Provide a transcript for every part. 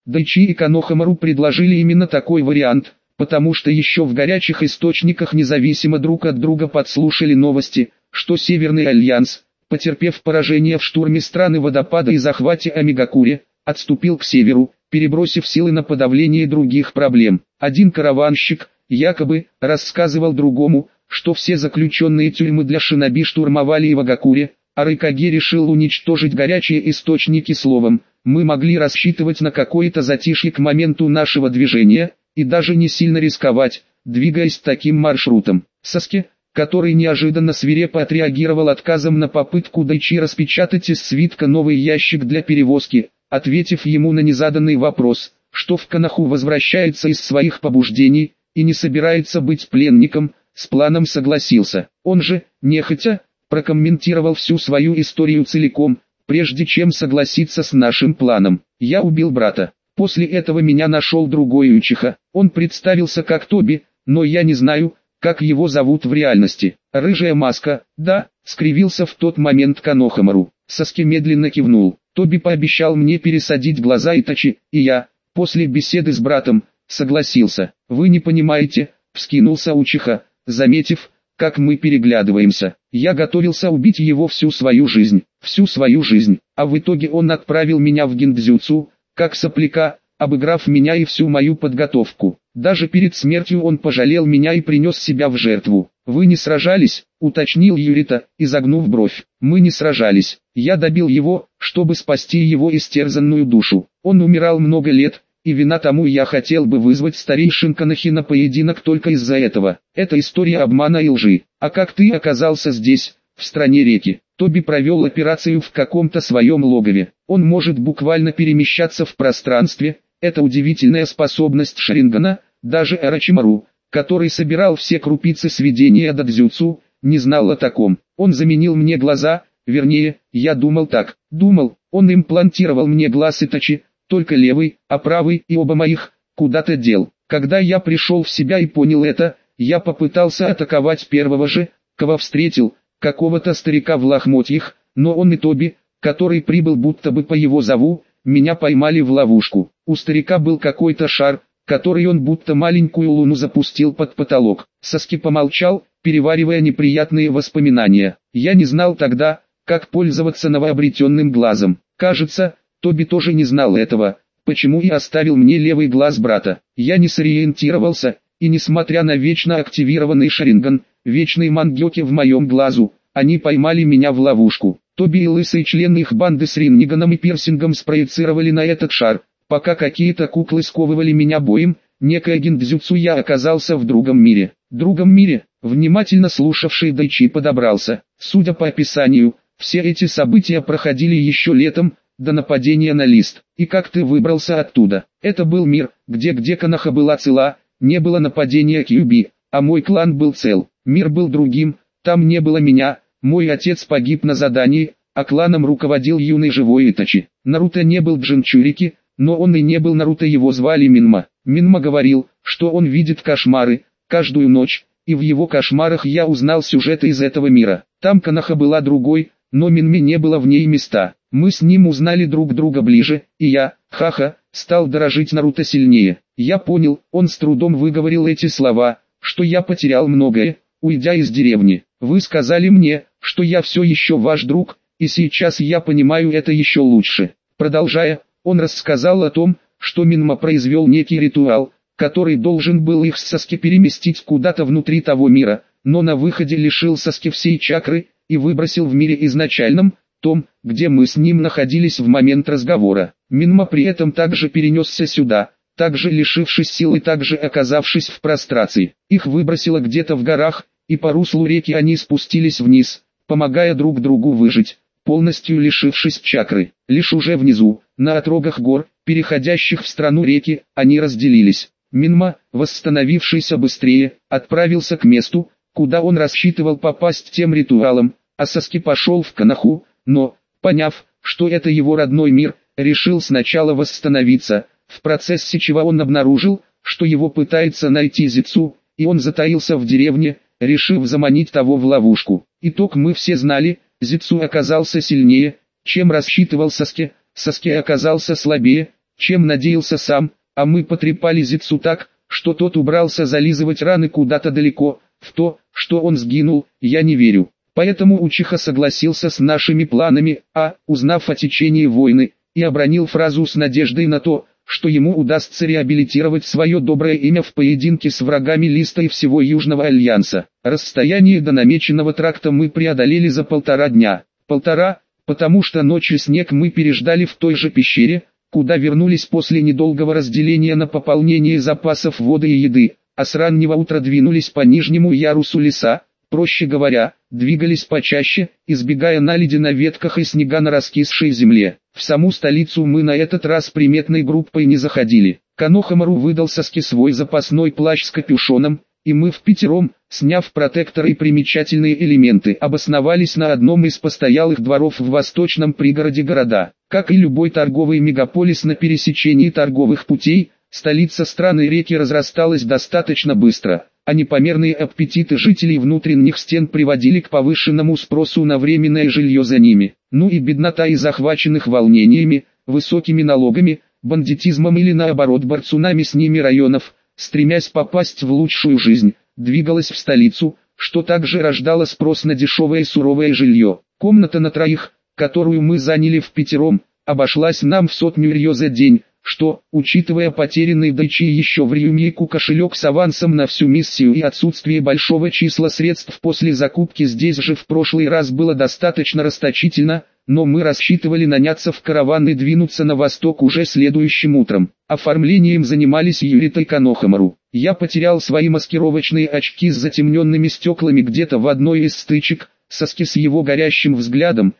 Дайчи и Конохамару предложили именно такой вариант, потому что еще в горячих источниках независимо друг от друга подслушали новости, что Северный Альянс, потерпев поражение в штурме страны водопада и захвате Амигакури, отступил к северу, перебросив силы на подавление других проблем. Один караванщик, якобы, рассказывал другому, что все заключенные тюрьмы для шиноби штурмовали Ивагакури, а Райкаге решил уничтожить горячие источники словом. Мы могли рассчитывать на какое-то затишье к моменту нашего движения, и даже не сильно рисковать, двигаясь таким маршрутом. Саске, который неожиданно свирепо отреагировал отказом на попытку Дайчи распечатать из свитка новый ящик для перевозки, ответив ему на незаданный вопрос, что в Коноху возвращается из своих побуждений, и не собирается быть пленником, с планом согласился. Он же, нехотя, прокомментировал всю свою историю целиком, прежде чем согласиться с нашим планом. Я убил брата. После этого меня нашел другой Учиха. Он представился как Тоби, но я не знаю, как его зовут в реальности. Рыжая маска, да, скривился в тот момент Конохамару. Саски медленно кивнул. Тоби пообещал мне пересадить глаза Итачи, и я, после беседы с братом, согласился. Вы не понимаете, вскинулся Учиха, заметив, как мы переглядываемся. Я готовился убить его всю свою жизнь, а в итоге он отправил меня в гиндзюцу, как сопляка, обыграв меня и всю мою подготовку. Даже перед смертью он пожалел меня и принес себя в жертву. «Вы не сражались?» — уточнил Юрита, изогнув бровь. «Мы не сражались. Я добил его, чтобы спасти его истерзанную душу. Он умирал много лет, и вина тому я хотел бы вызвать старейшин Конохи на поединок только из-за этого. Это история обмана и лжи. А как ты оказался здесь, в стране реки?» Тоби провел операцию в каком-то своем логове. Он может буквально перемещаться в пространстве. Это удивительная способность Шарингана. Даже Орочимару, который собирал все крупицы сведения до дзюцу, не знал о таком. Он заменил мне глаза, вернее, я думал так. Он имплантировал мне глаз Итачи, только левый, а правый и оба моих, куда-то дел. Когда я пришел в себя и понял это, я попытался атаковать первого же, кого встретил, какого-то старика в лохмотьях, но он и Тоби, который прибыл будто бы по его зову, меня поймали в ловушку. У старика был какой-то шар, который он будто маленькую луну запустил под потолок. Саски помолчал, переваривая неприятные воспоминания. Я не знал тогда, как пользоваться новообретенным глазом. Кажется, Тоби тоже не знал этого, почему и оставил мне левый глаз брата. Я не сориентировался, и несмотря на вечно активированный Шаринган, вечный мангёки в моем глазу, они поймали меня в ловушку. Тоби и лысый член их банды с ринниганом и пирсингом спроецировали на этот шар, пока какие-то куклы сковывали меня боем, некое гиндзюцу я оказался в другом мире. Внимательно слушавший Дайчи подобрался. Судя по описанию, все эти события проходили еще летом, до нападения на Лист. И как ты выбрался оттуда? Это был мир, где Коноха была цела, не было нападения Кьюби, а мой клан был цел. Мир был другим, там не было меня, мой отец погиб на задании, а кланом руководил юный живой Итачи. Наруто не был Джинчурики, но он и не был Наруто, его звали Минма. Минма говорил, что он видит кошмары, каждую ночь, и в его кошмарах я узнал сюжеты из этого мира. Там Коноха была другой, но Минме не было в ней места. Мы с ним узнали друг друга ближе, и я, стал дорожить Наруто сильнее. Я понял, он с трудом выговорил эти слова, что я потерял многое, уйдя из деревни. Вы сказали мне, что я все еще ваш друг, и сейчас я понимаю это еще лучше. Продолжая, он рассказал о том, что Минма произвел некий ритуал, который должен был их с Саски переместить куда-то внутри того мира, но на выходе лишил Саски всей чакры, и выбросил в мире изначальном, том, где мы с ним находились в момент разговора. Минма при этом также перенесся сюда, также лишившись сил и также оказавшись в прострации. Их выбросило где-то в горах, и по руслу реки они спустились вниз, помогая друг другу выжить, полностью лишившись чакры. Лишь уже внизу, на отрогах гор, переходящих в страну реки, они разделились. Минма, восстановившийся быстрее, отправился к месту, куда он рассчитывал попасть тем ритуалом, а Саски пошел в Коноху, но, поняв, что это его родной мир, решил сначала восстановиться, в процессе чего он обнаружил, что его пытается найти Зицу, и он затаился в деревне, решив заманить того в ловушку. Итог мы все знали, Зицу оказался сильнее, чем рассчитывал Саски, Саски оказался слабее, чем надеялся сам, а мы потрепали Зицу так, что тот убрался зализывать раны куда-то далеко. В то, что он сгинул, я не верю. Поэтому Учиха согласился с нашими планами, узнав о течении войны, и обронил фразу с надеждой на то, что ему удастся реабилитировать свое доброе имя в поединке с врагами Листа и всего Южного Альянса. Расстояние до намеченного тракта мы преодолели за 1,5 дня. Потому что ночью снег мы переждали в той же пещере, куда вернулись после недолгого разделения на пополнение запасов воды и еды, а с раннего утра двинулись по нижнему ярусу леса, проще говоря, двигались почаще, избегая наледи на ветках и снега на раскисшей земле. В саму столицу мы на этот раз приметной группой не заходили. Канохамару выдался свой запасной плащ с капюшоном, и мы впятером, сняв протекторы и примечательные элементы, обосновались на одном из постоялых дворов в восточном пригороде города. Как и любой торговый мегаполис на пересечении торговых путей, столица страны реки разрасталась достаточно быстро, а непомерные аппетиты жителей внутренних стен приводили к повышенному спросу на временное жилье за ними. Ну и беднота из захваченных волнениями, высокими налогами, бандитизмом или наоборот борцунами с ними районов, стремясь попасть в лучшую жизнь, двигалась в столицу, что также рождало спрос на дешевое и суровое жилье. Комната на троих, которую мы заняли впятером, обошлась нам в 100 рьё за день, что, учитывая потерянный Дайчи еще в Рюмейку кошелек с авансом на всю миссию и отсутствие большого числа средств после закупки здесь же в прошлый раз было достаточно расточительно, но мы рассчитывали наняться в караван и двинуться на восток уже следующим утром. Оформлением занимались Юрита и Канохамару. Я потерял свои маскировочные очки с затемненными стеклами где-то в одной из стычек. Саски с его горящим взглядом,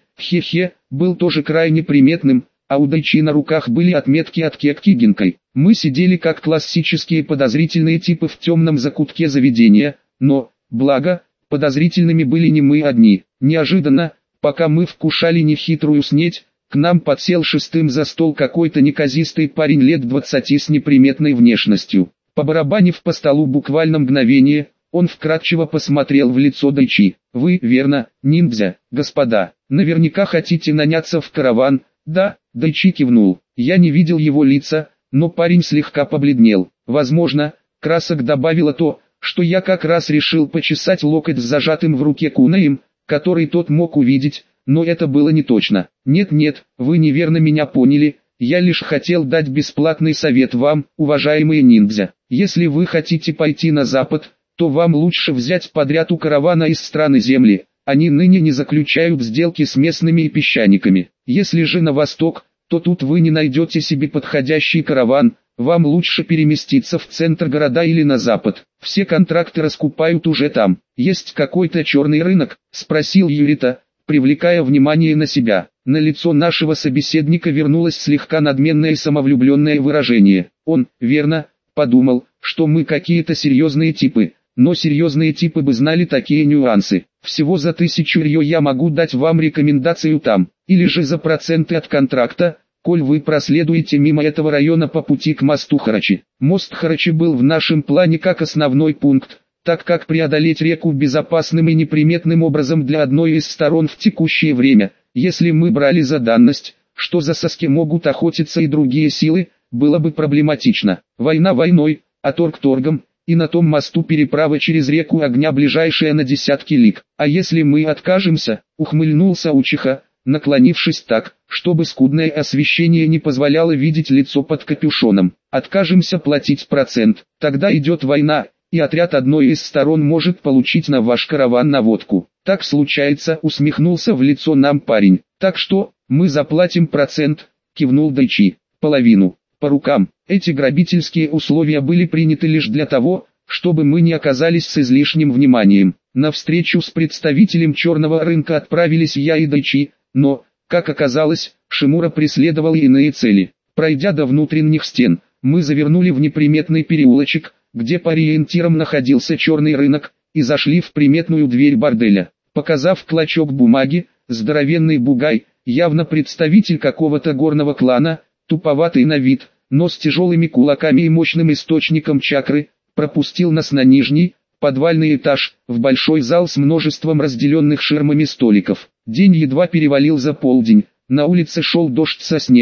был тоже крайне приметным, а у Дайчи на руках были отметки от Кекки-гинкой. Мы сидели как классические подозрительные типы в темном закутке заведения, но, благо, подозрительными были не мы одни. Неожиданно, пока мы вкушали нехитрую снеть, к нам подсел шестым за стол какой-то неказистый парень лет 20 с неприметной внешностью. Побарабанив по столу буквально мгновение, он вкратчиво посмотрел в лицо Дайчи. «Вы, верно, ниндзя, господа, наверняка хотите наняться в караван?» «Да», Дайчи кивнул. Я не видел его лица, но парень слегка побледнел. Возможно, красок добавило то, что я как раз решил почесать локоть с зажатым в руке кунаем, который тот мог увидеть, но это было не точно. «Нет, вы неверно меня поняли, я лишь хотел дать бесплатный совет вам, уважаемые ниндзя. Если вы хотите пойти на запад, то вам лучше взять подряд у каравана из страны земли, они ныне не заключают сделки с местными и песчаниками. Если же на восток, то тут вы не найдете себе подходящий караван, вам лучше переместиться в центр города или на запад. Все контракты раскупают уже там. Есть какой-то черный рынок?» — спросил Юрита, привлекая внимание на себя. На лицо нашего собеседника вернулось слегка надменное и самовлюбленное выражение. Он, верно, подумал, что мы какие-то серьезные типы. Но серьезные типы бы знали такие нюансы. Всего за 1000 рьё я могу дать вам рекомендацию там, или же за проценты от контракта, коль вы проследуете мимо этого района по пути к мосту Харачи. Мост Харачи был в нашем плане как основной пункт, так как преодолеть реку безопасным и неприметным образом для одной из сторон в текущее время, если мы брали за данность, что за Саски могут охотиться и другие силы, было бы проблематично. Война войной, а торг торгом. И на том мосту переправа через реку огня ближайшая на десятки лиг. А если мы откажемся, ухмыльнулся Учиха, наклонившись так, чтобы скудное освещение не позволяло видеть лицо под капюшоном. Откажемся платить процент, тогда идет война, и отряд одной из сторон может получить на ваш караван наводку. Так случается, усмехнулся в лицо нам парень. Так что, мы заплатим процент, кивнул Дайчи, половину. По рукам. Эти грабительские условия были приняты лишь для того, чтобы мы не оказались с излишним вниманием. На встречу с представителем черного рынка отправились я и Дайчи, но, как оказалось, Шимура преследовал иные цели. Пройдя до внутренних стен, мы завернули в неприметный переулочек, где по ориентирам находился черный рынок, и зашли в приметную дверь борделя. Показав клочок бумаги, здоровенный бугай, явно представитель какого-то горного клана, туповатый на вид, но с тяжелыми кулаками и мощным источником чакры, пропустил нас на нижний, подвальный этаж, в большой зал с множеством разделенных ширмами столиков. День едва перевалил за полдень, на улице шел дождь со снегом,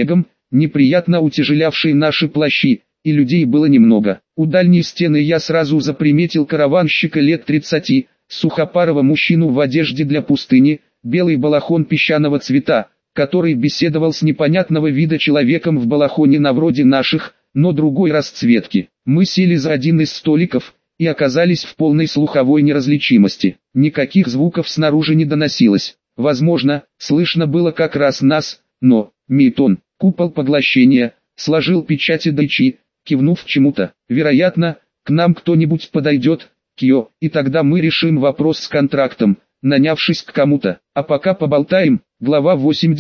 неприятно утяжелявший наши плащи, и людей было немного. У дальней стены я сразу заприметил караванщика лет 30, сухопарого мужчину в одежде для пустыни, белый балахон песчаного цвета, который беседовал с непонятного вида человеком в балахоне на вроде наших, но другой расцветки. Мы сели за один из столиков и оказались в полной слуховой неразличимости. Никаких звуков снаружи не доносилось. Возможно, слышно было как раз нас, но Мейтон, купол поглощения, сложил печати Дайчи, кивнув чему-то. Вероятно, к нам кто-нибудь подойдет, Кьо, и тогда мы решим вопрос с контрактом, нанявшись к кому-то. А пока поболтаем, глава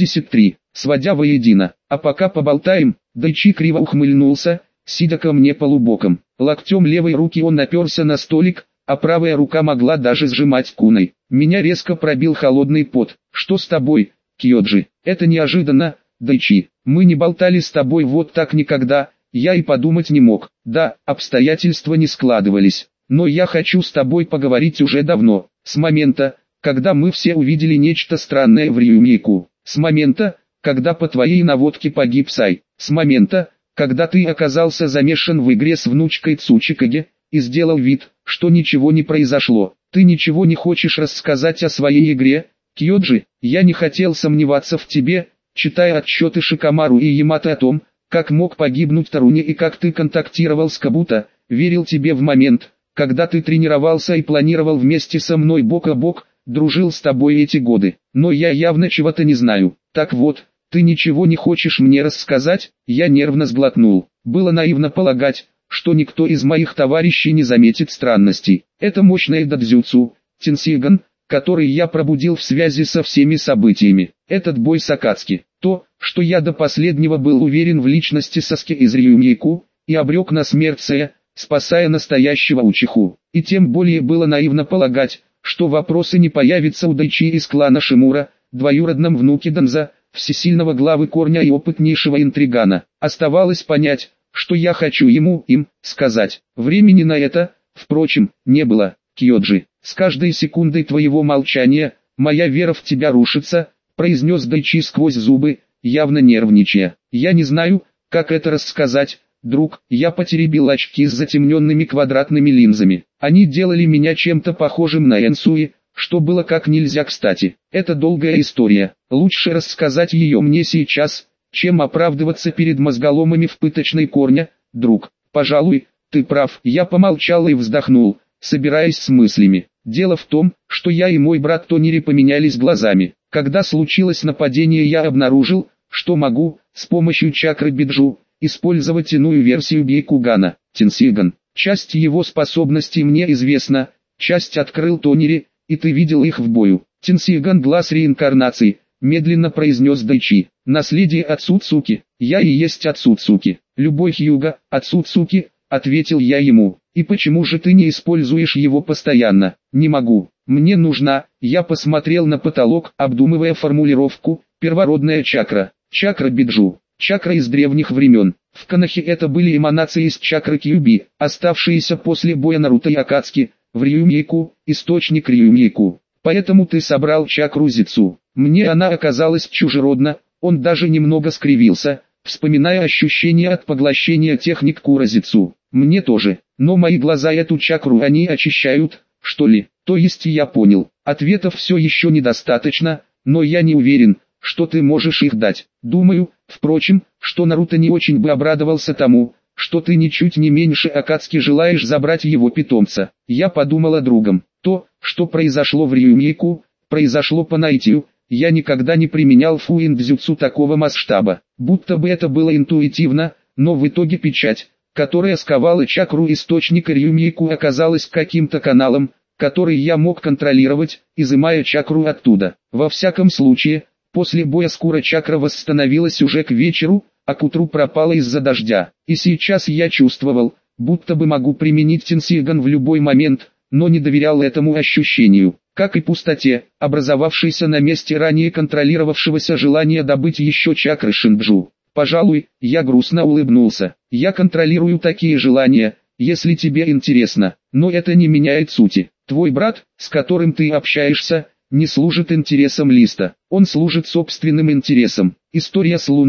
83, сводя воедино. А пока поболтаем, Дайчи криво ухмыльнулся, сидя ко мне полубоком. Локтем левой руки он наперся на столик, а правая рука могла даже сжимать куной. Меня резко пробил холодный пот. Что с тобой, Кьоджи? Это неожиданно, Дайчи. Мы не болтали с тобой вот так никогда, я и подумать не мог. Да, обстоятельства не складывались. Но я хочу с тобой поговорить уже давно. С момента, когда мы все увидели нечто странное в Рюмейку. С момента, когда по твоей наводке погиб Сай. С момента, когда ты оказался замешан в игре с внучкой Цучикаге, и сделал вид, что ничего не произошло. Ты ничего не хочешь рассказать о своей игре, Кьоджи? Я не хотел сомневаться в тебе, читая отчеты Шикамару и Ямато о том, как мог погибнуть Таруни и как ты контактировал с Кабуто, верил тебе в момент, когда ты тренировался и планировал вместе со мной бок о бок, дружил с тобой эти годы. Но я явно чего-то не знаю. Так вот, ты ничего не хочешь мне рассказать? Я нервно сглотнул. Было наивно полагать, что никто из моих товарищей не заметит странностей. Это мощное дадзюцу, Тенсиган, который я пробудил в связи со всеми событиями. Этот бой с Акацки. То, что я до последнего был уверен в личности Саски из Рюмейку, и обрек на смерть Сэя, спасая настоящего Учиху. И тем более было наивно полагать, что вопросы не появятся у Дайчи из клана Шимура, двоюродном внуке Данза, всесильного главы корня и опытнейшего интригана. Оставалось понять, что я хочу им сказать. Времени на это, впрочем, не было, Кьоджи. С каждой секундой твоего молчания, моя вера в тебя рушится, произнес Дайчи сквозь зубы, явно нервничая. Я не знаю, как это рассказать, друг. Я потеребил очки с затемненными квадратными линзами. Они делали меня чем-то похожим на Энсуи, что было как нельзя кстати. Это долгая история. Лучше рассказать ее мне сейчас, чем оправдываться перед мозголомами в пыточной корня, друг. Пожалуй, ты прав. Я помолчал и вздохнул, собираясь с мыслями. Дело в том, что я и мой брат Тонери поменялись глазами. Когда случилось нападение, я обнаружил, что могу, с помощью чакры Биджу, использовать иную версию Бейкугана, Тенсиган. Часть его способностей мне известна, часть открыл Тонери, и ты видел их в бою. Тенсиган — глаз реинкарнации, медленно произнес Дайчи. Наследие Ацуцуки. Я и есть Ацуцуки. Любой Хьюга, Ацуцуки, ответил я ему. И почему же ты не используешь его постоянно? Не могу. Мне нужна. Я посмотрел на потолок, обдумывая формулировку. Первородная чакра. Чакра Биджу. Чакра из древних времен. В Канахе это были эманации из чакры Кьюби, оставшиеся после боя Наруто и Акацки. В Рюмейку, источник Рюмейку. Поэтому ты собрал чакру Зицу. Мне она оказалась чужеродна. Он даже немного скривился, вспоминая ощущения от поглощения техник Куразицу. Мне тоже, но мои глаза эту чакру они очищают, что ли? То есть я понял. Ответов все еще недостаточно, но я не уверен, что ты можешь их дать. Думаю, впрочем, что Наруто не очень бы обрадовался тому, что ты ничуть не меньше Акацки желаешь забрать его питомца. Я подумал о другом. То, что произошло в Рюмейку, произошло по наитию. Я никогда не применял фуиндзюцу такого масштаба, будто бы это было интуитивно, но в итоге печать, которая сковала чакру источника Рюмейку, оказалась каким-то каналом, который я мог контролировать, изымая чакру оттуда. Во всяком случае, после боя Скура чакра восстановилась уже к вечеру, а к утру пропала из-за дождя. И сейчас я чувствовал, будто бы могу применить Тенсиган в любой момент, но не доверял этому ощущению, как и пустоте, образовавшейся на месте ранее контролировавшегося желания добыть еще чакры Шинджу. Пожалуй, я грустно улыбнулся. Я контролирую такие желания, если тебе интересно, но это не меняет сути. Твой брат, с которым ты общаешься, не служит интересам Листа. Он служит собственным интересам. История с Луной,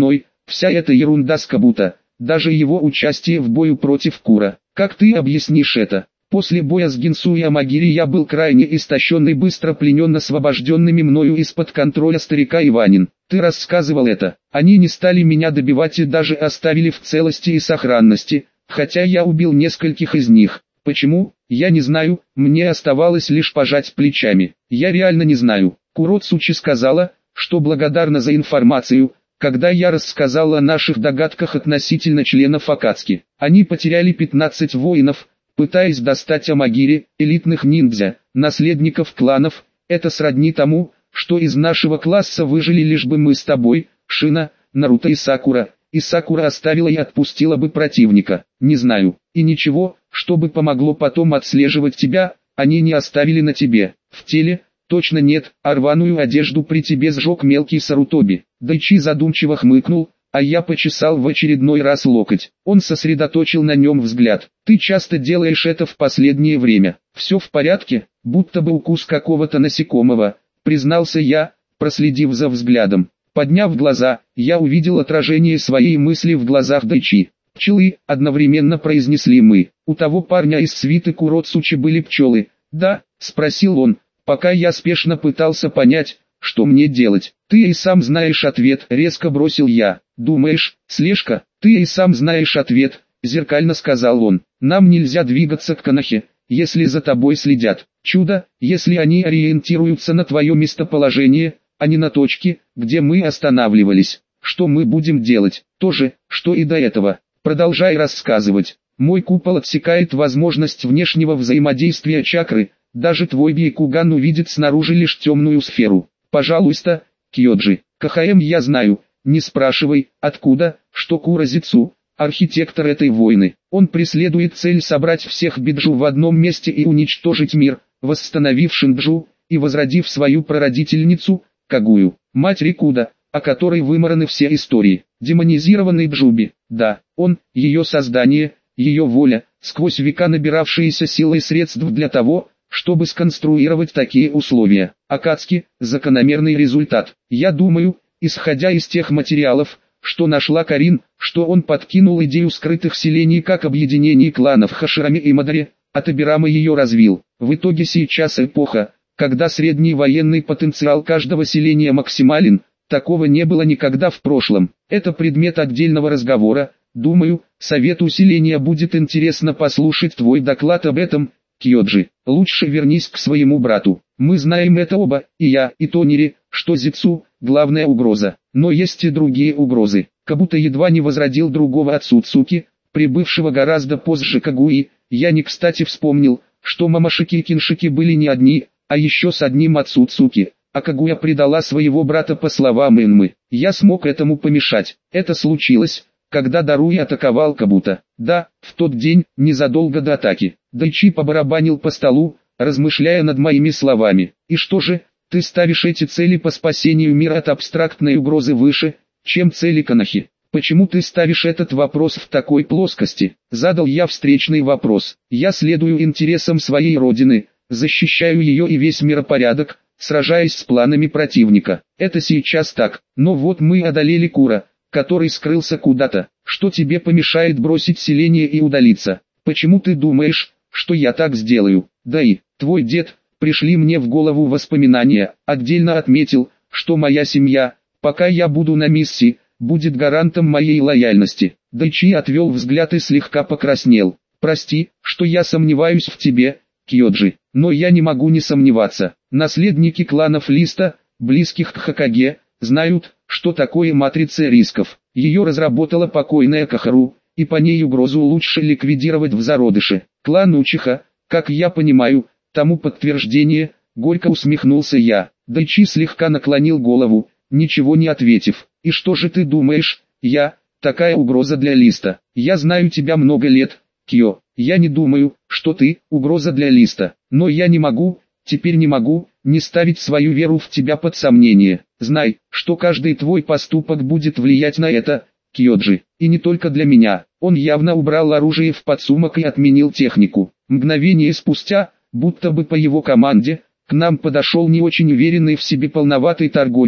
Вся эта ерунда с Кабуто, даже его участие в бою против Кура. Как ты объяснишь это? После боя с Гинсу и Амагири я был крайне истощен и быстро пленен освобожденными мною из-под контроля старика Иванин. Ты рассказывал это. Они не стали меня добивать и даже оставили в целости и сохранности, хотя я убил нескольких из них. Почему? Я не знаю, мне оставалось лишь пожать плечами. Я реально не знаю. Куроцучи сказала, что благодарна за информацию, когда я рассказал о наших догадках относительно членов Акацки. Они потеряли 15 воинов, пытаясь достать Амагири, элитных ниндзя, наследников кланов. Это сродни тому, что из нашего класса выжили лишь бы мы с тобой, Шина, Наруто и Сакура. И Сакура оставила и отпустила бы противника. Не знаю. И ничего, чтобы помогло потом отслеживать тебя, они не оставили на тебе. В теле, точно нет, а рваную одежду при тебе сжег мелкий Сарутоби. Дайчи задумчиво хмыкнул, а я почесал в очередной раз локоть. Он сосредоточил на нем взгляд. Ты часто делаешь это в последнее время. Все в порядке, будто бы укус какого-то насекомого, признался я, проследив за взглядом. Подняв глаза, я увидел отражение своей мысли в глазах Дайчи. «Пчелы», одновременно произнесли мы. «У того парня из свиты Куроцучи были пчелы?» «Да», спросил он, пока я спешно пытался понять, что мне делать. «Ты и сам знаешь ответ», резко бросил я. «Думаешь, слежка?» «Ты и сам знаешь ответ», зеркально сказал он. «Нам нельзя двигаться к Конохе, если за тобой следят. Чудо, если они ориентируются на твое местоположение, а не на точки, где мы останавливались. Что мы будем делать? То же, что и до этого. Продолжай рассказывать. Мой купол отсекает возможность внешнего взаимодействия чакры, даже твой Бейкуган увидит снаружи лишь темную сферу. Пожалуйста, Кьёджи. КХМ я знаю, не спрашивай, откуда, что Куразицу, архитектор этой войны. Он преследует цель собрать всех биджу в одном месте и уничтожить мир, восстановив Шинджу, и возродив свою прародительницу, Кагую, мать Рикуда, о которой вымараны все истории. Демонизированный Джуби, да, он, ее создание, ее воля, сквозь века набиравшиеся силы и средств для того, чтобы сконструировать такие условия. Акацки – закономерный результат. Я думаю, исходя из тех материалов, что нашла Карин, что он подкинул идею скрытых селений как объединений кланов Хаширами и Мадари, а Табирама ее развил. В итоге сейчас эпоха, когда средний военный потенциал каждого селения максимален, такого не было никогда в прошлом. Это предмет отдельного разговора. Думаю, совету селения будет интересно послушать твой доклад об этом, Кьёджи. Лучше вернись к своему брату. Мы знаем это оба, и я, и Тонери, что Зицу – главная угроза. Но есть и другие угрозы. Кабуто едва не возродил другого Ацуцуки, прибывшего гораздо позже Кагуи. Я не кстати вспомнил, что Мамашики и Киншики были не одни, а еще с одним Ацуцуки. А Кагуя предала своего брата по словам Инмы. Я смог этому помешать. Это случилось, когда Даруи атаковал Кабуто. Да, в тот день, незадолго до атаки. Дайчи побарабанил по столу, размышляя над моими словами. И что же, ты ставишь эти цели по спасению мира от абстрактной угрозы выше, чем цели Конохи? Почему ты ставишь этот вопрос в такой плоскости? Задал я встречный вопрос. Я следую интересам своей родины, защищаю ее и весь миропорядок, сражаясь с планами противника. Это сейчас так, но вот мы одолели Кура, который скрылся куда-то. Что тебе помешает бросить селение и удалиться? Почему ты думаешь, что я так сделаю? Да и, твой дед, пришли мне в голову воспоминания, отдельно отметил, что моя семья, пока я буду на миссии, будет гарантом моей лояльности. Дайчи отвел взгляд и слегка покраснел. Прости, что я сомневаюсь в тебе, Кьёджи, но я не могу не сомневаться. Наследники кланов Листа, близких к Хокаге, знают, что такое матрица рисков. Ее разработала покойная Кахару, и по ней угрозу лучше ликвидировать в зародыше. Клан Учиха, как я понимаю, тому подтверждение, горько усмехнулся я. Дайчи слегка наклонил голову, ничего не ответив. И что же ты думаешь, я, такая угроза для Листа? Я знаю тебя много лет, Кьё. Я не думаю, что ты, угроза для Листа. Но я не могу, теперь не могу, не ставить свою веру в тебя под сомнение. Знай, что каждый твой поступок будет влиять на это, Кьёджи. И не только для меня. Он явно убрал оружие в подсумок и отменил технику. Мгновение спустя, будто бы по его команде, к нам подошел не очень уверенный в себе полноватый торговец,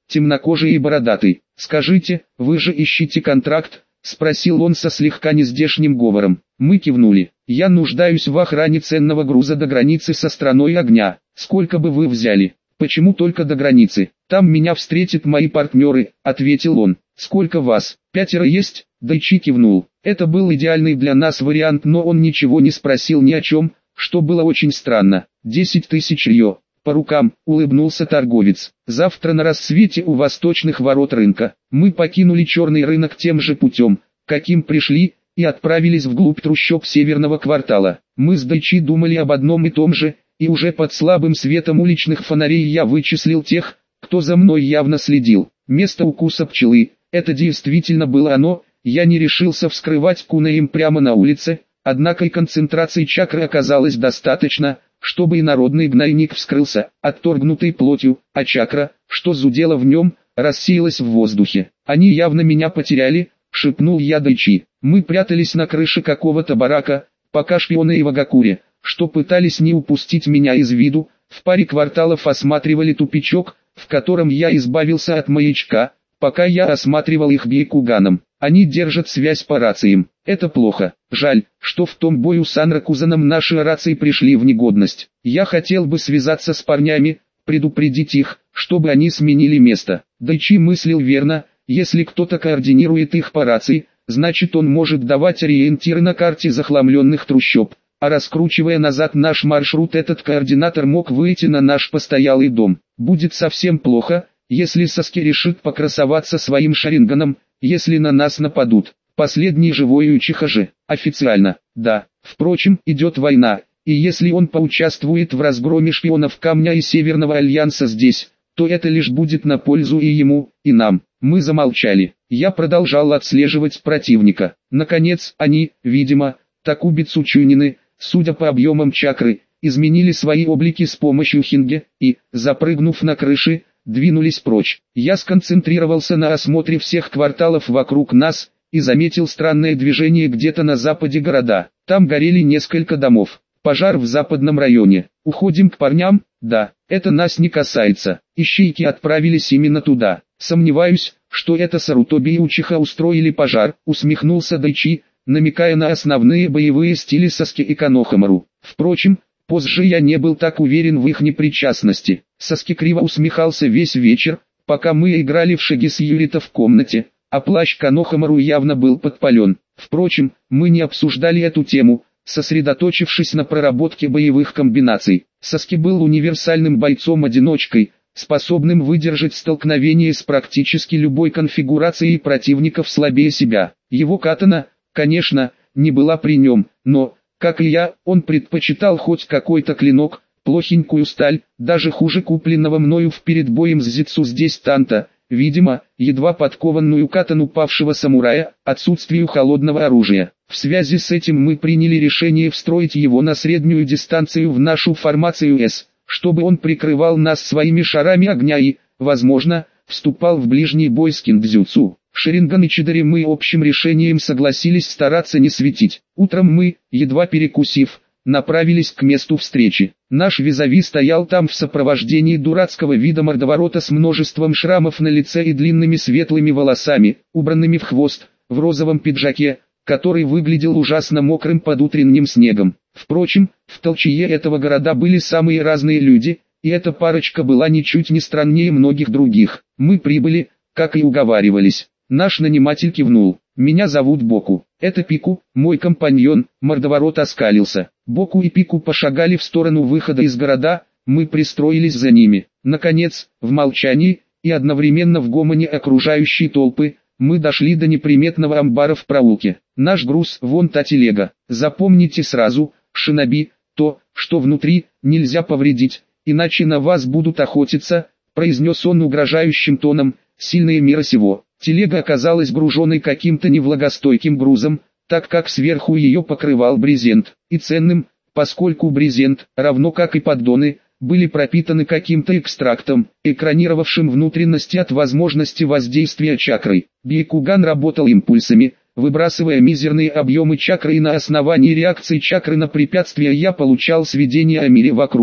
темнокожий и бородатый. «Скажите, вы же ищете контракт?» — спросил он со слегка нездешним говором. Мы кивнули. «Я нуждаюсь в охране ценного груза до границы со страной огня. Сколько бы вы взяли?» «Почему только до границы? Там меня встретят мои партнеры», — ответил он. «Сколько вас? 5 есть?» Дайчи кивнул. Это был идеальный для нас вариант, но он ничего не спросил ни о чем, что было очень странно. 10 000 рьё. По рукам, улыбнулся торговец. «Завтра на рассвете у восточных ворот рынка». Мы покинули черный рынок тем же путем, каким пришли, и отправились вглубь трущоб северного квартала. Мы с Дайчи думали об одном и том же, и уже под слабым светом уличных фонарей я вычислил тех, кто за мной явно следил. Место укуса пчелы, это действительно было оно. Я не решился вскрывать куна им прямо на улице, однако и концентрации чакры оказалось достаточно, чтобы инородный гнойник вскрылся, отторгнутой плотью, а чакра, что зудела в нем, рассеялась в воздухе. «Они явно меня потеряли», — шепнул я Дайчи. Мы прятались на крыше какого-то барака, пока шпионы Ивагакури, что пытались не упустить меня из виду, в паре кварталов осматривали тупичок, в котором я избавился от маячка, пока я осматривал их Бейкуганом. Они держат связь по рациям. Это плохо. Жаль, что в том бою с Анракузаном наши рации пришли в негодность. Я хотел бы связаться с парнями, предупредить их, чтобы они сменили место. Дайчи мыслил верно, если кто-то координирует их по рации, значит он может давать ориентиры на карте захламленных трущоб. А раскручивая назад наш маршрут, этот координатор мог выйти на наш постоялый дом. Будет совсем плохо, если Саски решит покрасоваться своим шаринганом, если на нас нападут. Последний живой Учиха же, официально, да. Впрочем, идет война, и если он поучаствует в разгроме шпионов Камня и Северного Альянса здесь, то это лишь будет на пользу и ему, и нам. Мы замолчали. Я продолжал отслеживать противника. Наконец, они, видимо, Такубицу Чунины, судя по объемам чакры, изменили свои облики с помощью хинге, и, запрыгнув на крыши, двинулись прочь. Я сконцентрировался на осмотре всех кварталов вокруг нас, и заметил странное движение где-то на западе города. Там горели несколько домов. Пожар в западном районе. Уходим к парням? Да, это нас не касается. Ищейки отправились именно туда. Сомневаюсь, что это Сарутоби и Учиха устроили пожар, усмехнулся Дайчи, намекая на основные боевые стили Саски и Канохамару. Впрочем, позже я не был так уверен в их непричастности. Саски криво усмехался весь вечер, пока мы играли в шаги с Юрита в комнате, а плащ Канохамару явно был подпален. Впрочем, мы не обсуждали эту тему, сосредоточившись на проработке боевых комбинаций. Саски был универсальным бойцом-одиночкой, способным выдержать столкновение с практически любой конфигурацией противников слабее себя. Его катана, конечно, не была при нем, но, как и я, он предпочитал хоть какой-то клинок, плохенькую сталь, даже хуже купленного мною перед боем с Зицу здесь танта, видимо, едва подкованную катану павшего самурая, отсутствию холодного оружия. В связи с этим мы приняли решение встроить его на среднюю дистанцию в нашу формацию С, чтобы он прикрывал нас своими шарами огня и, возможно, вступал в ближний бой с киндзюцу. Шаринган и Чидари мы общим решением согласились стараться не светить. Утром мы, едва перекусив, направились к месту встречи. Наш визави стоял там в сопровождении дурацкого вида мордоворота с множеством шрамов на лице и длинными светлыми волосами, убранными в хвост, в розовом пиджаке, который выглядел ужасно мокрым под утренним снегом. Впрочем, в толчее этого города были самые разные люди, и эта парочка была ничуть не страннее многих других. Мы прибыли, как и уговаривались. Наш наниматель кивнул. «Меня зовут Боку. Это Пику, мой компаньон», мордоворот оскалился. Боку и Пику пошагали в сторону выхода из города, мы пристроились за ними. Наконец, в молчании, и одновременно в гомоне окружающей толпы, мы дошли до неприметного амбара в проулке. «Наш груз, вон та телега. Запомните сразу, шиноби, то, что внутри, нельзя повредить, иначе на вас будут охотиться», произнес он угрожающим тоном, «сильные мира сего». Телега оказалась груженной каким-то невлагостойким грузом, так как сверху ее покрывал брезент, и ценным, поскольку брезент, равно как и поддоны, были пропитаны каким-то экстрактом, экранировавшим внутренности от возможности воздействия чакрой. Бейкуган работал импульсами, выбрасывая мизерные объемы чакры, и на основании реакции чакры на препятствия я получал сведения о мире вокруг,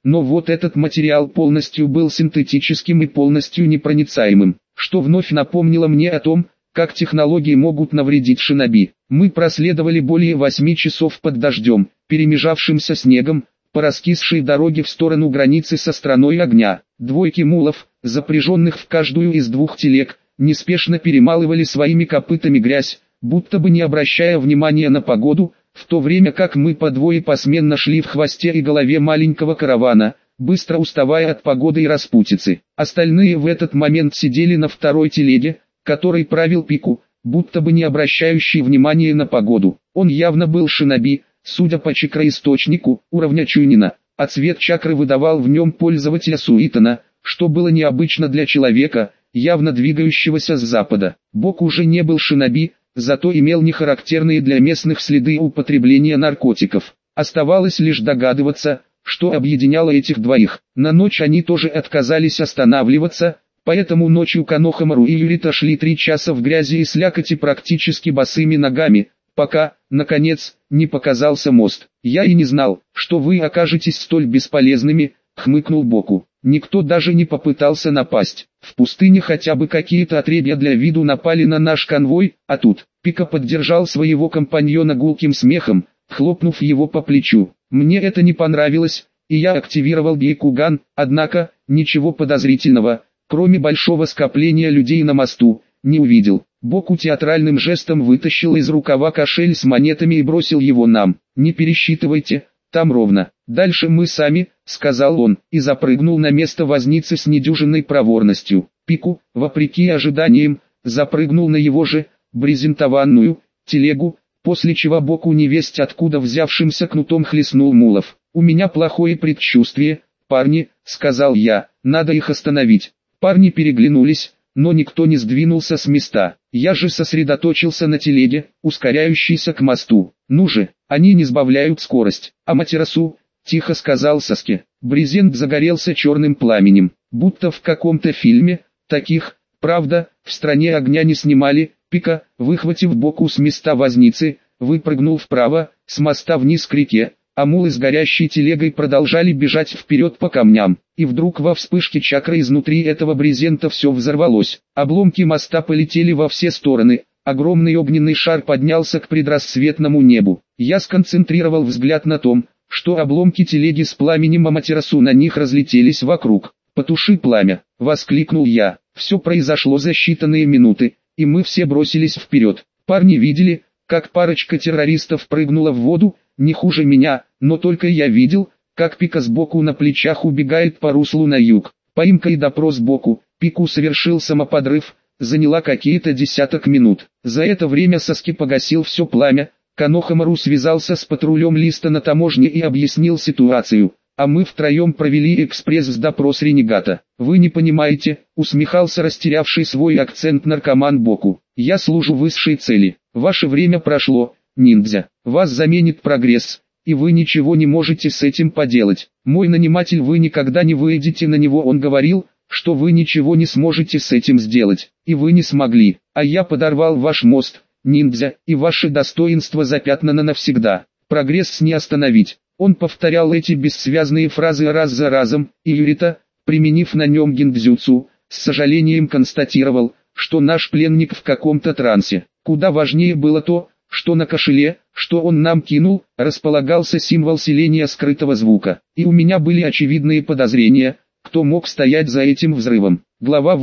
но вот этот материал полностью был синтетическим и полностью непроницаемым, что вновь напомнило мне о том, как технологии могут навредить шиноби. Мы проследовали более 8 часов под дождем, перемежавшимся снегом, по раскисшей дороге в сторону границы со страной огня. Двойки мулов, запряженных в каждую из двух телег, неспешно перемалывали своими копытами грязь, будто бы не обращая внимания на погоду, в то время как мы по двое посменно шли в хвосте и голове маленького каравана, быстро уставая от погоды и распутицы. Остальные в этот момент сидели на второй телеге, которой правил Пику, будто бы не обращающий внимания на погоду. Он явно был шиноби, судя по чакроисточнику, уровня Чунина, а цвет чакры выдавал в нем пользователя Суитана, что было необычно для человека, явно двигающегося с запада. Бок уже не был шиноби, зато имел нехарактерные для местных следы употребления наркотиков. Оставалось лишь догадываться, что объединяло этих двоих. На ночь они тоже отказались останавливаться, поэтому ночью Канохамару и Юрита шли 3 часа в грязи и слякоти практически босыми ногами, пока, наконец, не показался мост. «Я и не знал, что вы окажетесь столь бесполезными», — хмыкнул Боку. «Никто даже не попытался напасть. В пустыне хотя бы какие-то отребья для виду напали на наш конвой, а тут...» Пика поддержал своего компаньона гулким смехом, хлопнув его по плечу. «Мне это не понравилось, и я активировал Бейкуган, однако, ничего подозрительного, кроме большого скопления людей на мосту, не увидел». Боку театральным жестом вытащил из рукава кошель с монетами и бросил его нам. «Не пересчитывайте, там ровно. Дальше мы сами», — сказал он, и запрыгнул на место возницы с недюжинной проворностью. Пику, вопреки ожиданиям, запрыгнул на его же, брезентованную, телегу, после чего Боку невесть откуда взявшимся кнутом хлестнул мулов. «У меня плохое предчувствие, парни», — сказал я, — «надо их остановить». Парни переглянулись, но никто не сдвинулся с места. Я же сосредоточился на телеге, ускоряющейся к мосту. «Ну же, они не сбавляют скорость». «Аматерасу», — тихо сказал Саске. Брезент загорелся черным пламенем, будто в каком-то фильме. Таких, правда, в стране огня не снимали. Пика, выхватив Боку с места возницы, выпрыгнул вправо, с моста вниз к реке, а мулы с горящей телегой продолжали бежать вперед по камням. И вдруг во вспышке чакры изнутри этого брезента все взорвалось. Обломки моста полетели во все стороны, огромный огненный шар поднялся к предрассветному небу. Я сконцентрировал взгляд на том, что обломки телеги с пламенем Аматерасу на них разлетелись вокруг. «Потуши пламя!» — воскликнул я. Все произошло за считанные минуты, и мы все бросились вперед. Парни видели, как парочка террористов прыгнула в воду, не хуже меня, но только я видел, как Пика сбоку на плечах убегает по руслу на юг. Поимка и допрос Боку, Пику совершил самоподрыв, заняла какие-то десяток минут. За это время Саски погасил все пламя, Канохамару связался с патрулем Листа на таможне и объяснил ситуацию, а мы втроем провели экспресс-допрос ренегата. «Вы не понимаете», — усмехался растерявший свой акцент наркоман Боку. «Я служу высшей цели. Ваше время прошло, ниндзя. Вас заменит прогресс, и вы ничего не можете с этим поделать. Мой наниматель, вы никогда не выйдете на него. Он говорил, что вы ничего не сможете с этим сделать, и вы не смогли. А я подорвал ваш мост, ниндзя, и ваше достоинство запятнано навсегда. Прогресс не остановить». Он повторял эти бессвязные фразы раз за разом, и Юрита, применив на нем гиндзюцу, с сожалением констатировал, что наш пленник в каком-то трансе. Куда важнее было то, что на кошеле, что он нам кинул, располагался символ селения скрытого звука. И у меня были очевидные подозрения, кто мог стоять за этим взрывом. Глава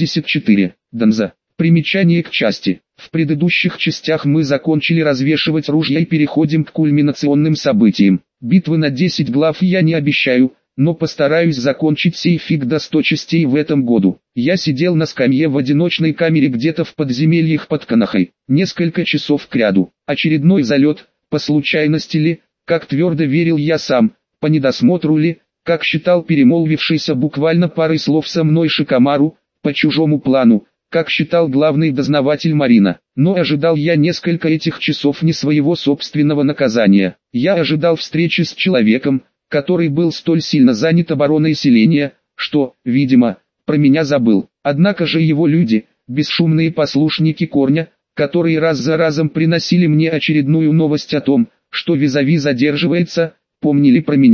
84. Донза. Примечание к части. В предыдущих частях мы закончили развешивать ружья и переходим к кульминационным событиям. Битвы на 10 глав я не обещаю, но постараюсь закончить сей фиг до 100 частей в этом году. Я сидел на скамье в одиночной камере где-то в подземельях под Канахой, несколько часов кряду. Очередной залет, по случайности ли, как твердо верил я сам, по недосмотру ли, как считал перемолвившийся буквально парой слов со мной Шикамару, по чужому плану, как считал главный дознаватель Марина. Но ожидал я несколько этих часов не своего собственного наказания. Я ожидал встречи с человеком, который был столь сильно занят обороной селения, что, видимо, про меня забыл. Однако же его люди, бесшумные послушники Корня, которые раз за разом приносили мне очередную новость о том, что визави задерживается, помнили про меня.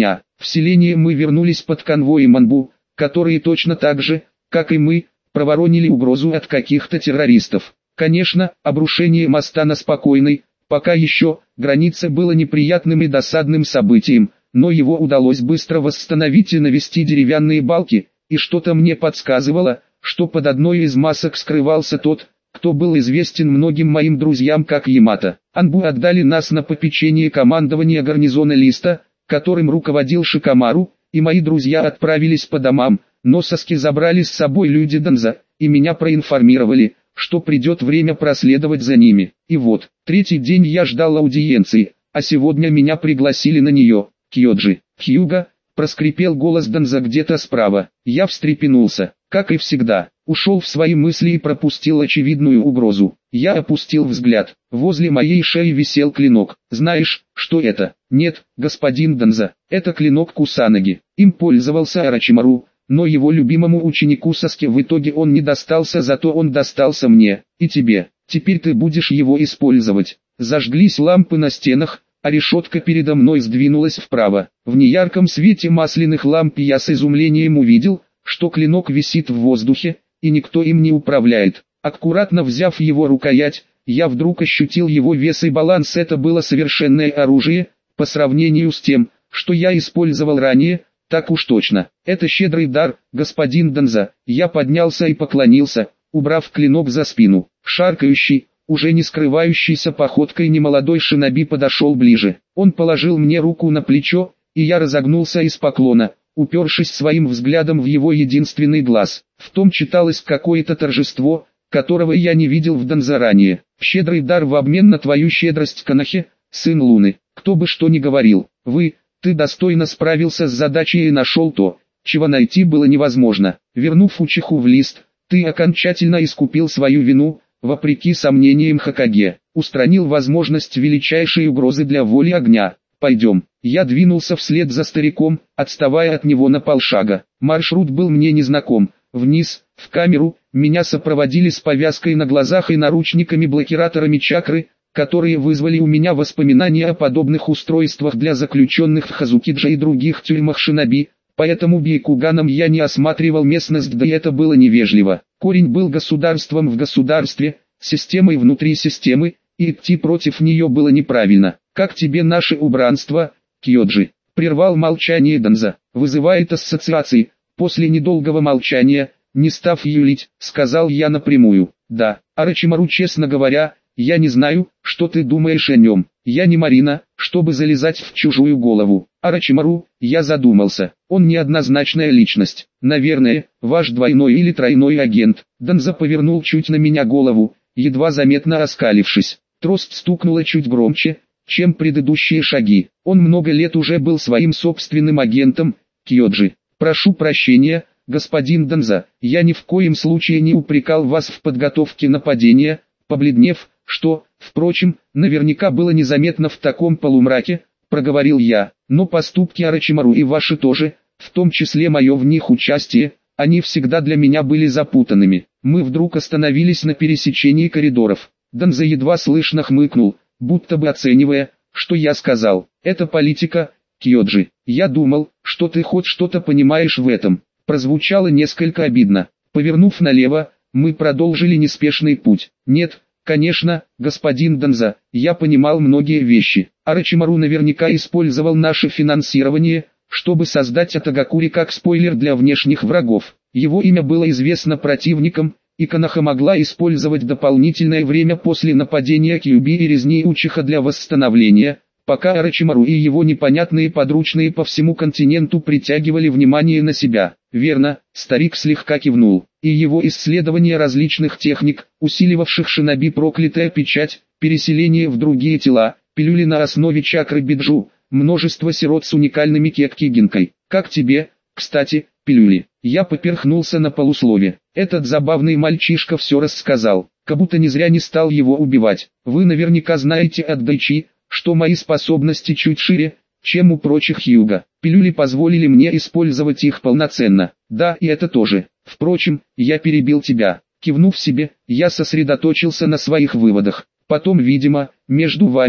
В селение мы вернулись под конвоем Анбу, которые точно так же, как и мы, проворонили угрозу от каких-то террористов. Конечно, обрушение моста на спокойной, пока еще, границе было неприятным и досадным событием, но его удалось быстро восстановить и навести деревянные балки, и что-то мне подсказывало, что под одной из масок скрывался тот, кто был известен многим моим друзьям как Ямато. Анбу отдали нас на попечение командования гарнизона Листа, которым руководил Шикамару, и мои друзья отправились по домам, но Саски забрали с собой люди Данза, и меня проинформировали, что придет время проследовать за ними. И вот, третий день я ждал аудиенции, а сегодня меня пригласили на нее. Кьоджи, Хьюга, проскрипел голос Данза где-то справа. Я встрепенулся, как и всегда, ушел в свои мысли и пропустил очевидную угрозу. Я опустил взгляд. Возле моей шеи висел клинок. Знаешь, что это? Нет, господин Данза, это клинок Кусанаги. Им пользовался Орочимару, но его любимому ученику Саске в итоге он не достался, зато он достался мне, и тебе. Теперь ты будешь его использовать. Зажглись лампы на стенах, а решетка передо мной сдвинулась вправо. В неярком свете масляных ламп я с изумлением увидел, что клинок висит в воздухе, и никто им не управляет. Аккуратно взяв его рукоять, я вдруг ощутил его вес и баланс. Это было совершенное оружие, по сравнению с тем, что я использовал ранее. Так уж точно, это щедрый дар, господин Данза. Я поднялся и поклонился, убрав клинок за спину. Шаркающий, уже не скрывающийся походкой немолодой шиноби подошел ближе. Он положил мне руку на плечо, и я разогнулся из поклона, упершись своим взглядом в его единственный глаз. В том читалось какое-то торжество, которого я не видел в Данза ранее. Щедрый дар в обмен на твою щедрость, Канахе, сын Луны. Кто бы что ни говорил, ты достойно справился с задачей и нашел то, чего найти было невозможно. Вернув Учиху в Лист, ты окончательно искупил свою вину, вопреки сомнениям Хокаге. Устранил возможность величайшей угрозы для воли огня. Пойдем. Я двинулся вслед за стариком, отставая от него на полшага. Маршрут был мне незнаком. Вниз, в камеру, меня сопроводили с повязкой на глазах и наручниками-блокираторами чакры, которые вызвали у меня воспоминания о подобных устройствах для заключенных в Хазукиджа и других тюрьмах шиноби, поэтому бейкуганом я не осматривал местность, да и это было невежливо. Корень был государством в государстве, системой внутри системы, и идти против нее было неправильно. «Как тебе наше убранство, Кьоджи?» Прервал молчание Данза. «Вызывает ассоциации». После недолгого молчания, не став юлить, сказал я напрямую. «Да, Орочимару, честно говоря, я не знаю, что ты думаешь о нем. Я не Марина, чтобы залезать в чужую голову. Орочимару, я задумался. Он неоднозначная личность. Наверное, ваш двойной или тройной агент». Данза повернул чуть на меня голову, едва заметно оскалившись. Трость стукнула чуть громче, чем предыдущие шаги. Он много лет уже был своим собственным агентом, Кьоджи. «Прошу прощения, господин Данза, я ни в коем случае не упрекал вас в подготовке нападения», побледнев, что, впрочем, наверняка было незаметно в таком полумраке, проговорил я. «Но поступки Орочимару и ваши тоже, в том числе мое в них участие, они всегда для меня были запутанными». Мы вдруг остановились на пересечении коридоров. Данза едва слышно хмыкнул, будто бы оценивая, что я сказал. «Это политика, Кьоджи. Я думал, что ты хоть что-то понимаешь в этом». Прозвучало несколько обидно. Повернув налево, мы продолжили неспешный путь. «Нет, конечно, господин Данза, я понимал многие вещи. Орочимару наверняка использовал наше финансирование, чтобы создать Атагакури как спойлер для внешних врагов. Его имя было известно противникам, и Канаха могла использовать дополнительное время после нападения Кьюби и резни Учиха для восстановления, пока Орочимару и его непонятные подручные по всему континенту притягивали внимание на себя». «Верно», старик слегка кивнул. «И его исследование различных техник, усиливавших шиноби проклятая печать, переселение в другие тела, пилюли на основе чакры биджу, множество сирот с уникальными кекки-гинкой. Как тебе, кстати, пилюли?» Я поперхнулся на полуслове. Этот забавный мальчишка все рассказал, как будто не зря не стал его убивать. «Вы наверняка знаете от Дайчи, что мои способности чуть шире, чем у прочих Хьюга. Пилюли позволили мне использовать их полноценно. Да, и это тоже. Впрочем, я перебил тебя». Кивнув себе, я сосредоточился на своих выводах. «Потом, видимо, между вами,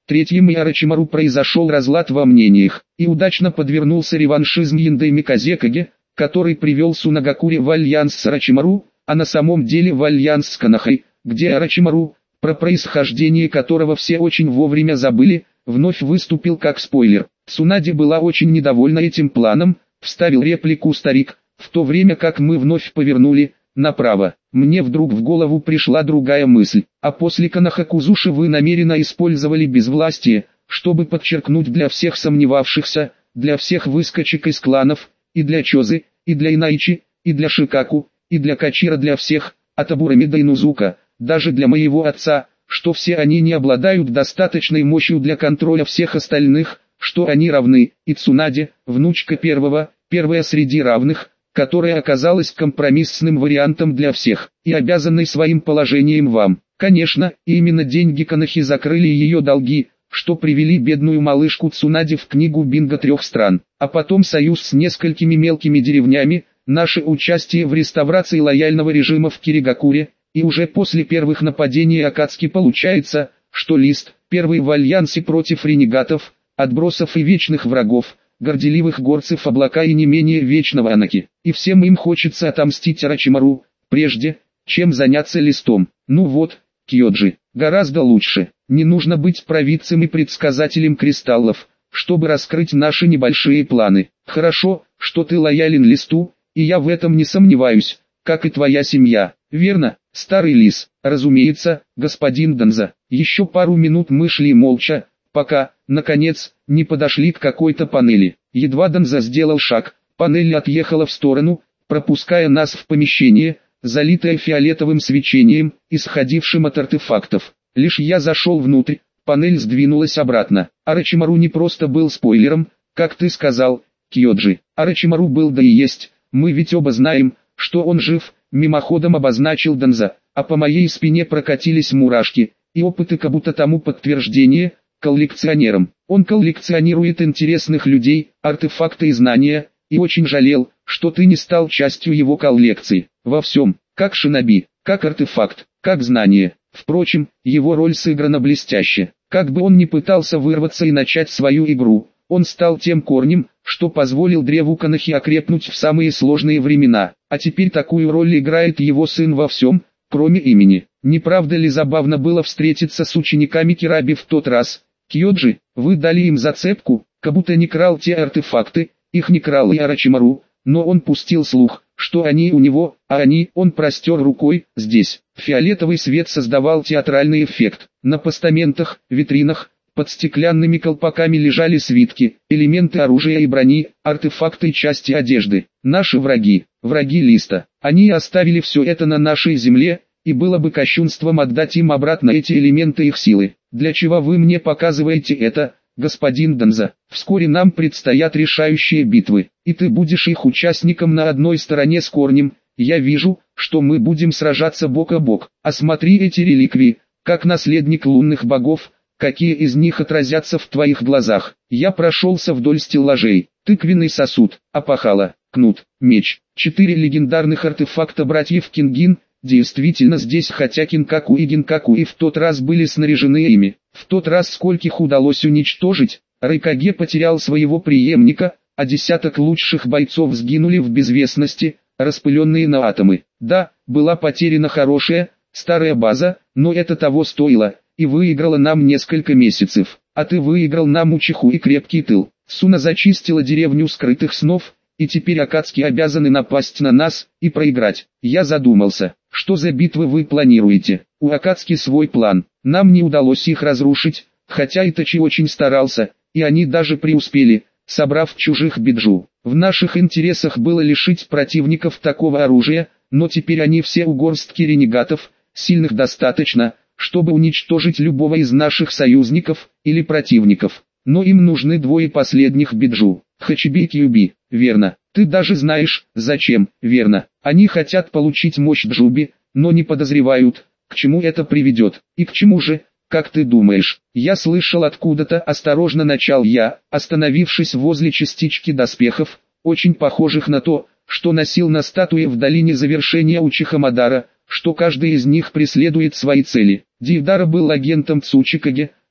Третьим и Орочимару произошел разлад во мнениях, и удачно подвернулся реваншизм Яндай Миказекаге, который привел Сунагакури в альянс с Орочимару, а на самом деле в альянс с Канахой, где Орочимару, про происхождение которого все очень вовремя забыли, вновь выступил как спойлер. Цунаде была очень недовольна этим планом, вставил реплику старик, в то время как мы вновь повернули направо. Мне вдруг в голову пришла другая мысль, а после Канахакузуши вы намеренно использовали безвластие, чтобы подчеркнуть для всех сомневавшихся, для всех выскочек из кланов, и для Чозы, и для Инайчи, и для Шикаку, и для Качира, для всех, от Абурами до Инузука, даже для моего отца, что все они не обладают достаточной мощью для контроля всех остальных, что они равны, и Цунаде, внучка первая среди равных, которая оказалась компромиссным вариантом для всех, и обязанной своим положением вам. Конечно, именно деньги Канахи закрыли ее долги, что привели бедную малышку Цунаде в книгу бинго 3 стран, а потом союз с несколькими мелкими деревнями, наше участие в реставрации лояльного режима в Киригакуре, и уже после первых нападений Акацки получается, что Лист, первый в альянсе против ренегатов, отбросов и вечных врагов, горделивых горцев облака и не менее вечного Анаки. И всем им хочется отомстить Орочимару, прежде, чем заняться Листом. Ну вот, Кьоджи, гораздо лучше. Не нужно быть провидцем и предсказателем кристаллов, чтобы раскрыть наши небольшие планы. Хорошо, что ты лоялен Листу, и я в этом не сомневаюсь, как и твоя семья. Верно, старый лис? Разумеется, господин Данза. Еще пару минут мы шли молча, пока, наконец, не подошли к какой-то панели. Едва Данза сделал шаг, панель отъехала в сторону, пропуская нас в помещение, залитое фиолетовым свечением, исходившим от артефактов. Лишь я зашел внутрь, панель сдвинулась обратно. Орочимару не просто был спойлером, как ты сказал, Кьоджи. Орочимару был да и есть, мы ведь оба знаем, что он жив, мимоходом обозначил Данза, а по моей спине прокатились мурашки, и опыты как будто тому подтверждение, коллекционером. Он коллекционирует интересных людей, артефакты и знания, и очень жалел, что ты не стал частью его коллекции. Во всем, как шиноби, как артефакт, как знание. Впрочем, его роль сыграна блестяще. Как бы он ни пытался вырваться и начать свою игру, он стал тем корнем, что позволил древу Канахи окрепнуть в самые сложные времена. А теперь такую роль играет его сын во всем, кроме имени. Не правда ли забавно было встретиться с учениками Кираби в тот раз? Кьоджи, вы дали им зацепку, как будто не крал те артефакты, их не крал и Орочимару, но он пустил слух, что они у него, а они, он простер рукой, здесь. Фиолетовый свет создавал театральный эффект. На постаментах, витринах, под стеклянными колпаками лежали свитки, элементы оружия и брони, артефакты и части одежды. Наши враги, враги Листа. Они оставили все это на нашей земле, и было бы кощунством отдать им обратно эти элементы их силы. Для чего вы мне показываете это, господин Данза? Вскоре нам предстоят решающие битвы, и ты будешь их участником на одной стороне с Корнем. Я вижу, что мы будем сражаться бок о бок. Осмотри эти реликвии, как наследник лунных богов, какие из них отразятся в твоих глазах. Я прошелся вдоль стеллажей. Тыквенный сосуд, опахало, кнут, меч. 4 легендарных артефакта братьев Кингин, действительно здесь, хотя Кинкаку и Гинкаку и в тот раз были снаряжены ими. В тот раз скольких удалось уничтожить, Райкаге потерял своего преемника, а десяток лучших бойцов сгинули в безвестности, распыленные на атомы. Да, была потеряна хорошая, старая база, но это того стоило, и выиграла нам несколько месяцев. А ты выиграл нам учиху и крепкий тыл. Суна зачистила деревню скрытых снов, и теперь Акацки обязаны напасть на нас и проиграть. Я задумался, что за битвы вы планируете? У Акацки свой план. Нам не удалось их разрушить, хотя Итачи очень старался, и они даже преуспели, собрав чужих биджу. В наших интересах было лишить противников такого оружия, но теперь они все у горстки ренегатов, сильных достаточно, чтобы уничтожить любого из наших союзников или противников. Но им нужны двое последних биджу. Хачиби и Кьюби, верно. Ты даже знаешь, зачем, верно. Они хотят получить мощь Джуби, но не подозревают, к чему это приведет. И к чему же, как ты думаешь? Я слышал откуда-то, осторожно начал я, остановившись возле частички доспехов, очень похожих на то, что носил на статуе в долине завершения Учиха Мадара, что каждый из них преследует свои цели. Дивдара был агентом Цучикаге,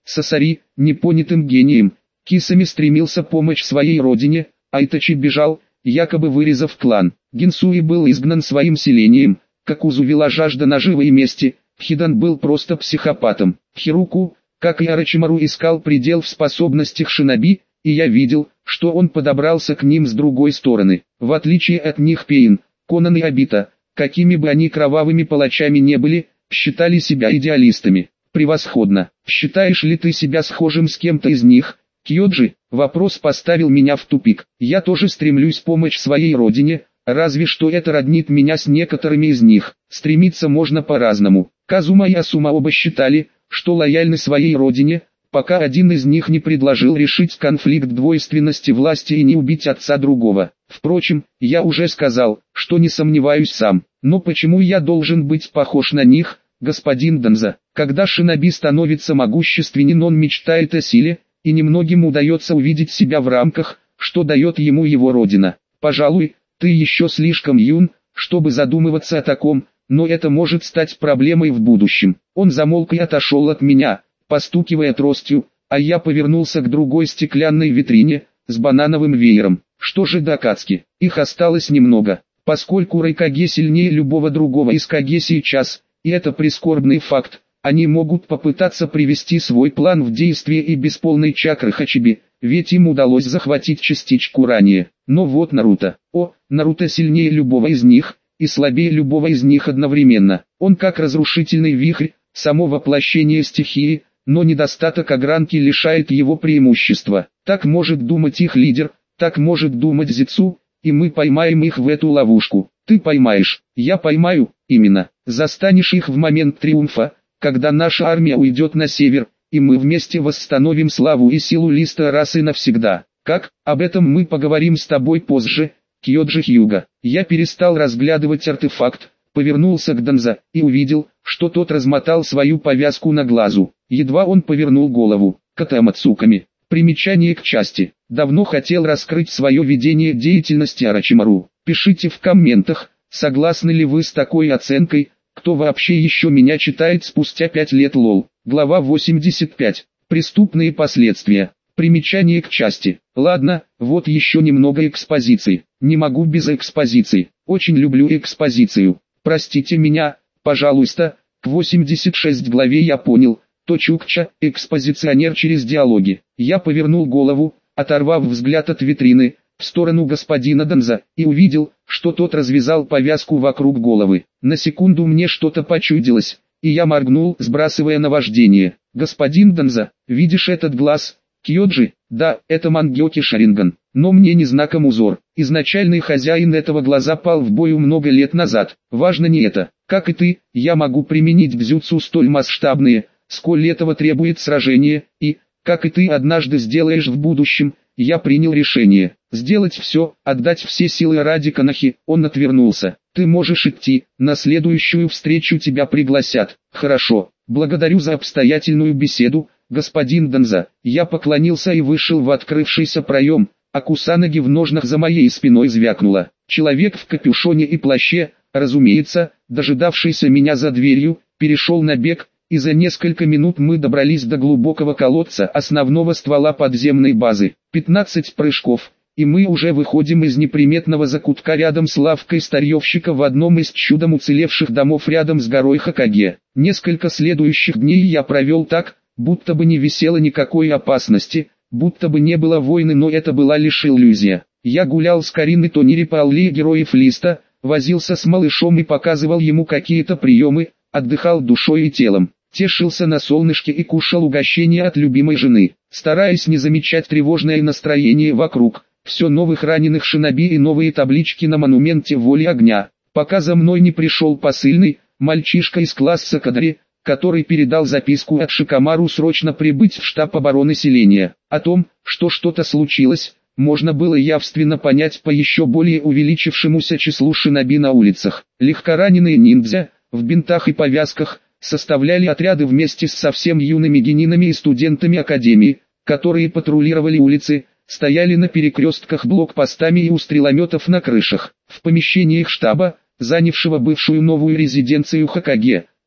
Сасари, непонятым гением, Кисами стремился помочь своей родине, Айтачи бежал, якобы вырезав клан. Гинсуи был изгнан своим селением, Какузу вела жажда наживы и мести, Хидан был просто психопатом. Хируку, как и Орочимару, искал предел в способностях шиноби, и я видел, что он подобрался к ним с другой стороны. В отличие от них Пейн, Конан и Обита, какими бы они кровавыми палачами не были, считали себя идеалистами. Превосходно. Считаешь ли ты себя схожим с кем-то из них, Кьёджи? Вопрос поставил меня в тупик. Я тоже стремлюсь помочь своей родине, разве что это роднит меня с некоторыми из них. Стремиться можно по-разному. Казума и Асума оба считали, что лояльны своей родине, пока один из них не предложил решить конфликт двойственности власти и не убить отца другого. Впрочем, я уже сказал, что не сомневаюсь сам. Но почему я должен быть похож на них, господин Данза? Когда шиноби становится могущественен, он мечтает о силе, и немногим удается увидеть себя в рамках, что дает ему его родина. Пожалуй, ты еще слишком юн, чтобы задумываться о таком, но это может стать проблемой в будущем. Он замолк и отошел от меня, постукивая тростью, а я повернулся к другой стеклянной витрине, с банановым веером. Что же до Акацуки? Их осталось немного. Поскольку Райкаге сильнее любого другого из Каге сейчас, и это прискорбный факт, они могут попытаться привести свой план в действие и без полной чакры Хачиби, ведь им удалось захватить частичку ранее. Но вот Наруто. Наруто сильнее любого из них, и слабее любого из них одновременно. Он как разрушительный вихрь, само воплощение стихии, но недостаток огранки лишает его преимущества. Так может думать их лидер, так может думать Зицу, и мы поймаем их в эту ловушку. Ты поймаешь, я поймаю, именно. Застанешь их в момент триумфа, когда наша армия уйдет на север, и мы вместе восстановим славу и силу Листа расы навсегда. Как? Об этом мы поговорим с тобой позже, Кьёджи Хьюга. Я перестал разглядывать артефакт, повернулся к Данза, и увидел, что тот размотал свою повязку на глазу. Едва он повернул голову. Катамацуками. Примечание к части. Давно хотел раскрыть свое видение деятельности Орочимару. Пишите в комментах, согласны ли вы с такой оценкой, кто вообще еще меня читает спустя 5 лет лол. Глава 85. Преступные последствия. Примечание к части. Ладно, вот еще немного экспозиции. Не могу без экспозиции. Очень люблю экспозицию. Простите меня, пожалуйста. К 86 главе я понял, то Чукча, экспозиционер через диалоги. Я повернул голову, оторвав взгляд от витрины, в сторону господина Данза, и увидел, что тот развязал повязку вокруг головы. На секунду мне что-то почудилось, и я моргнул, сбрасывая наваждение. Господин Данза, видишь этот глаз? Кьёджи? Да, это Мангёки Шаринган, но мне не знаком узор. Изначальный хозяин этого глаза пал в бою много лет назад. Важно не это. Как и ты, я могу применить бзюцу столь масштабные, сколь этого требует сражение, и, как и ты однажды сделаешь в будущем, я принял решение. Сделать все, отдать все силы ради Канахи. Он отвернулся. Ты можешь идти, на следующую встречу тебя пригласят. Хорошо, благодарю за обстоятельную беседу, господин Данза. Я поклонился и вышел в открывшийся проем, а Кусанаги в ножнах за моей спиной звякнула. Человек в капюшоне и плаще, разумеется, дожидавшийся меня за дверью, перешел на бег, и за несколько минут мы добрались до глубокого колодца основного ствола подземной базы. 15 прыжков, и мы уже выходим из неприметного закутка рядом с лавкой старьевщика в одном из чудом уцелевших домов рядом с горой Хокаге. Несколько следующих дней я провел так, будто бы не висело никакой опасности, будто бы не было войны, но это была лишь иллюзия. Я гулял с Кариной Тонири по аллее героев Листа, возился с малышом и показывал ему какие-то приемы, отдыхал душой и телом, тешился на солнышке и кушал угощения от любимой жены, стараясь не замечать тревожное настроение вокруг, все новых раненых шиноби и новые таблички на монументе воли огня, пока за мной не пришел посыльный, мальчишка из класса кадри, который передал записку от Шикамару срочно прибыть в штаб обороны селения. О том, что что-то случилось, можно было явственно понять по еще более увеличившемуся числу шиноби на улицах. Легкораненые ниндзя, в бинтах и повязках, составляли отряды вместе с совсем юными генинами и студентами академии, которые патрулировали улицы, стояли на перекрестках блокпостами и у стрелометов на крышах. В помещениях штаба, занявшего бывшую новую резиденцию Хокаге,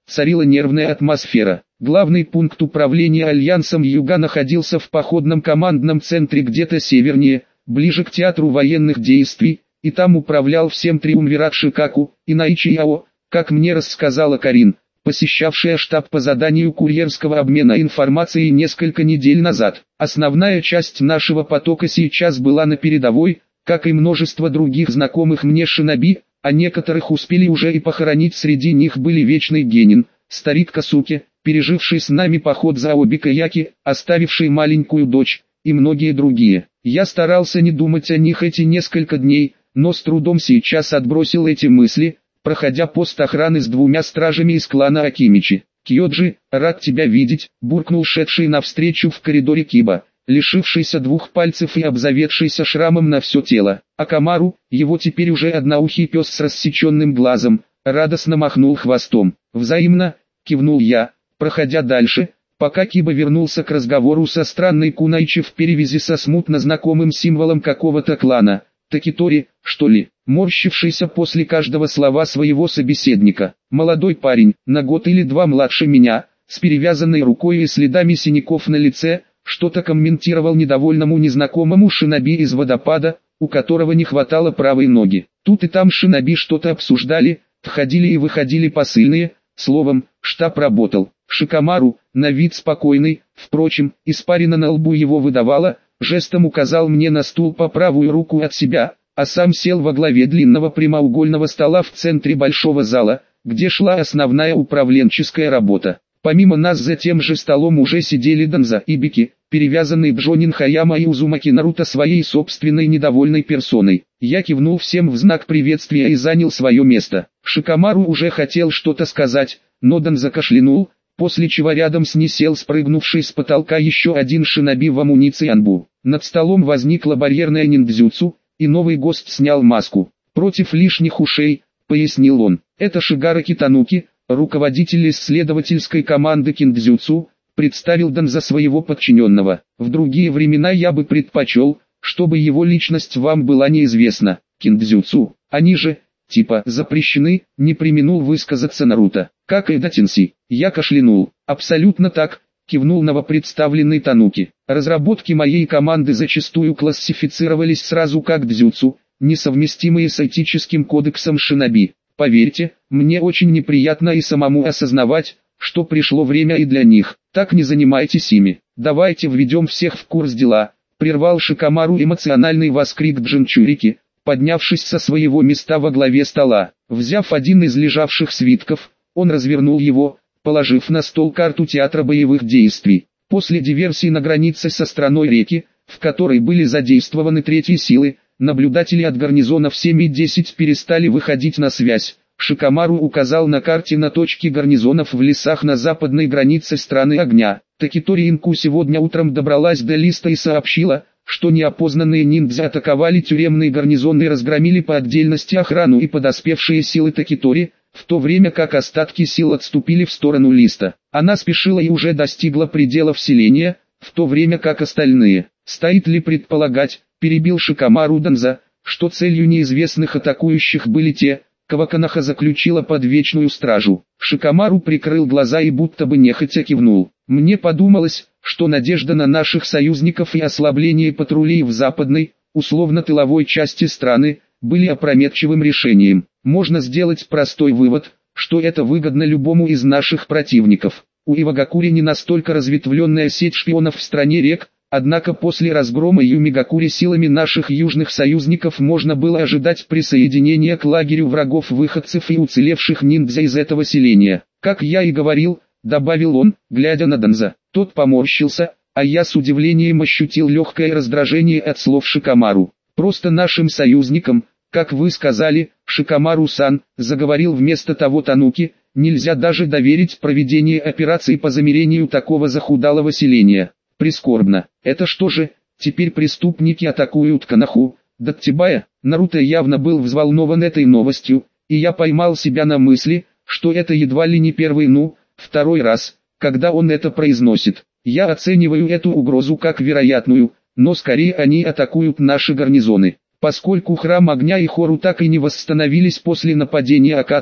царила нервная атмосфера. Главный пункт управления Альянсом Юга находился в походном командном центре где-то севернее, ближе к театру военных действий, и там управлял всем триумвират Шикаку, Инаичи Яо, как мне рассказала Карин, посещавшая штаб по заданию курьерского обмена информацией несколько недель назад. Основная часть нашего потока сейчас была на передовой, как и множество других знакомых мне шиноби, а некоторых успели уже и похоронить. Среди них были Вечный Генин, старик Касуки, переживший с нами поход за Обикаяки, оставивший маленькую дочь, и многие другие. Я старался не думать о них эти несколько дней, но с трудом сейчас отбросил эти мысли, проходя пост охраны с 2 стражами из клана Акимичи. «Кьёджи, рад тебя видеть», — буркнул шедший навстречу в коридоре Киба, лишившийся 2 пальцев и обзаведшийся шрамом на все тело. А Камару, его теперь уже одноухий пес с рассеченным глазом, радостно махнул хвостом. «Взаимно», — кивнул я, проходя дальше, пока Киба вернулся к разговору со странной кунаичи в перевязи со смутно знакомым символом какого-то клана. Такитори, что ли, морщившийся после каждого слова своего собеседника. Молодой парень, на год или 2 младше меня, с перевязанной рукой и следами синяков на лице, что-то комментировал недовольному незнакомому шиноби из водопада, у которого не хватало правой ноги. Тут и там шиноби что-то обсуждали, входили и выходили посыльные, словом, штаб работал. Шикамару, на вид спокойный, впрочем, испарина на лбу его выдавала, жестом указал мне на стул по правую руку от себя, а сам сел во главе длинного прямоугольного стола в центре большого зала, где шла основная управленческая работа. Помимо нас за тем же столом уже сидели Данза и Бики, перевязанный Бжонин Хаяма и Узумаки Наруто своей собственной недовольной персоной. Я кивнул всем в знак приветствия и занял свое место. Шикамару уже хотел что-то сказать, но Данза кашлянул, после чего рядом с ней сел спрыгнувший с потолка еще один шиноби в амуниции Анбу. Над столом возникла барьерная ниндзюцу, и новый гость снял маску. «Против лишних ушей», — пояснил он. «Это Шигараки Тануки, руководитель исследовательской команды киндзюцу», — представил Данза своего подчиненного. «В другие времена я бы предпочел, чтобы его личность вам была неизвестна. Киндзюцу, они же, типа, запрещены», — не преминул высказаться Наруто. «Как и Датинси». Я кашлянул. «Абсолютно так», — кивнул новопредставленный Тануки. «Разработки моей команды зачастую классифицировались сразу как дзюцу, несовместимые с этическим кодексом шиноби. Поверьте, мне очень неприятно и самому осознавать, что пришло время и для них. Так не занимайтесь ими. Давайте введем всех в курс дела», — прервал Шикамару эмоциональный восклик Джинчурики, поднявшись со своего места во главе стола. Взяв один из лежавших свитков, он развернул его, положив на стол карту театра боевых действий. После диверсии на границе со страной реки, в которой были задействованы третьи силы, наблюдатели от гарнизонов 7 и 10 перестали выходить на связь. Шикамару указал на карте на точки гарнизонов в лесах на западной границе страны огня. Такитори Инку сегодня утром добралась до листа и сообщила, что неопознанные ниндзя атаковали тюремный гарнизон и разгромили по отдельности охрану и подоспевшие силы Такитори, в то время как остатки сил отступили в сторону листа. Она спешила и уже достигла пределов селения, в то время как остальные. Стоит ли предполагать, перебил Шикамару Данза, что целью неизвестных атакующих были те, кого Канаха заключила под вечную стражу. Шикамару прикрыл глаза и будто бы нехотя кивнул. Мне подумалось, что надежда на наших союзников и ослабление патрулей в западной, условно-тыловой части страны, были опрометчивым решением. Можно сделать простой вывод, что это выгодно любому из наших противников. У Ивагакури не настолько разветвленная сеть шпионов в стране рек, однако после разгрома Юмигакури силами наших южных союзников можно было ожидать присоединения к лагерю врагов-выходцев и уцелевших ниндзя из этого селения. Как я и говорил, добавил он, глядя на Данза. Тот поморщился, а я с удивлением ощутил легкое раздражение от слов Шикамару. Просто нашим союзникам, как вы сказали, Шикамару-сан, заговорил вместо того Тануки, нельзя даже доверить проведение операций по замерению такого захудалого селения. Прискорбно. Это что же, теперь преступники атакуют Канаху, Даттибая? Наруто явно был взволнован этой новостью, и я поймал себя на мысли, что это едва ли не первый, второй раз, когда он это произносит. Я оцениваю эту угрозу как вероятную, но скорее они атакуют наши гарнизоны. Поскольку храм огня и Хору так и не восстановились после нападения Акацки,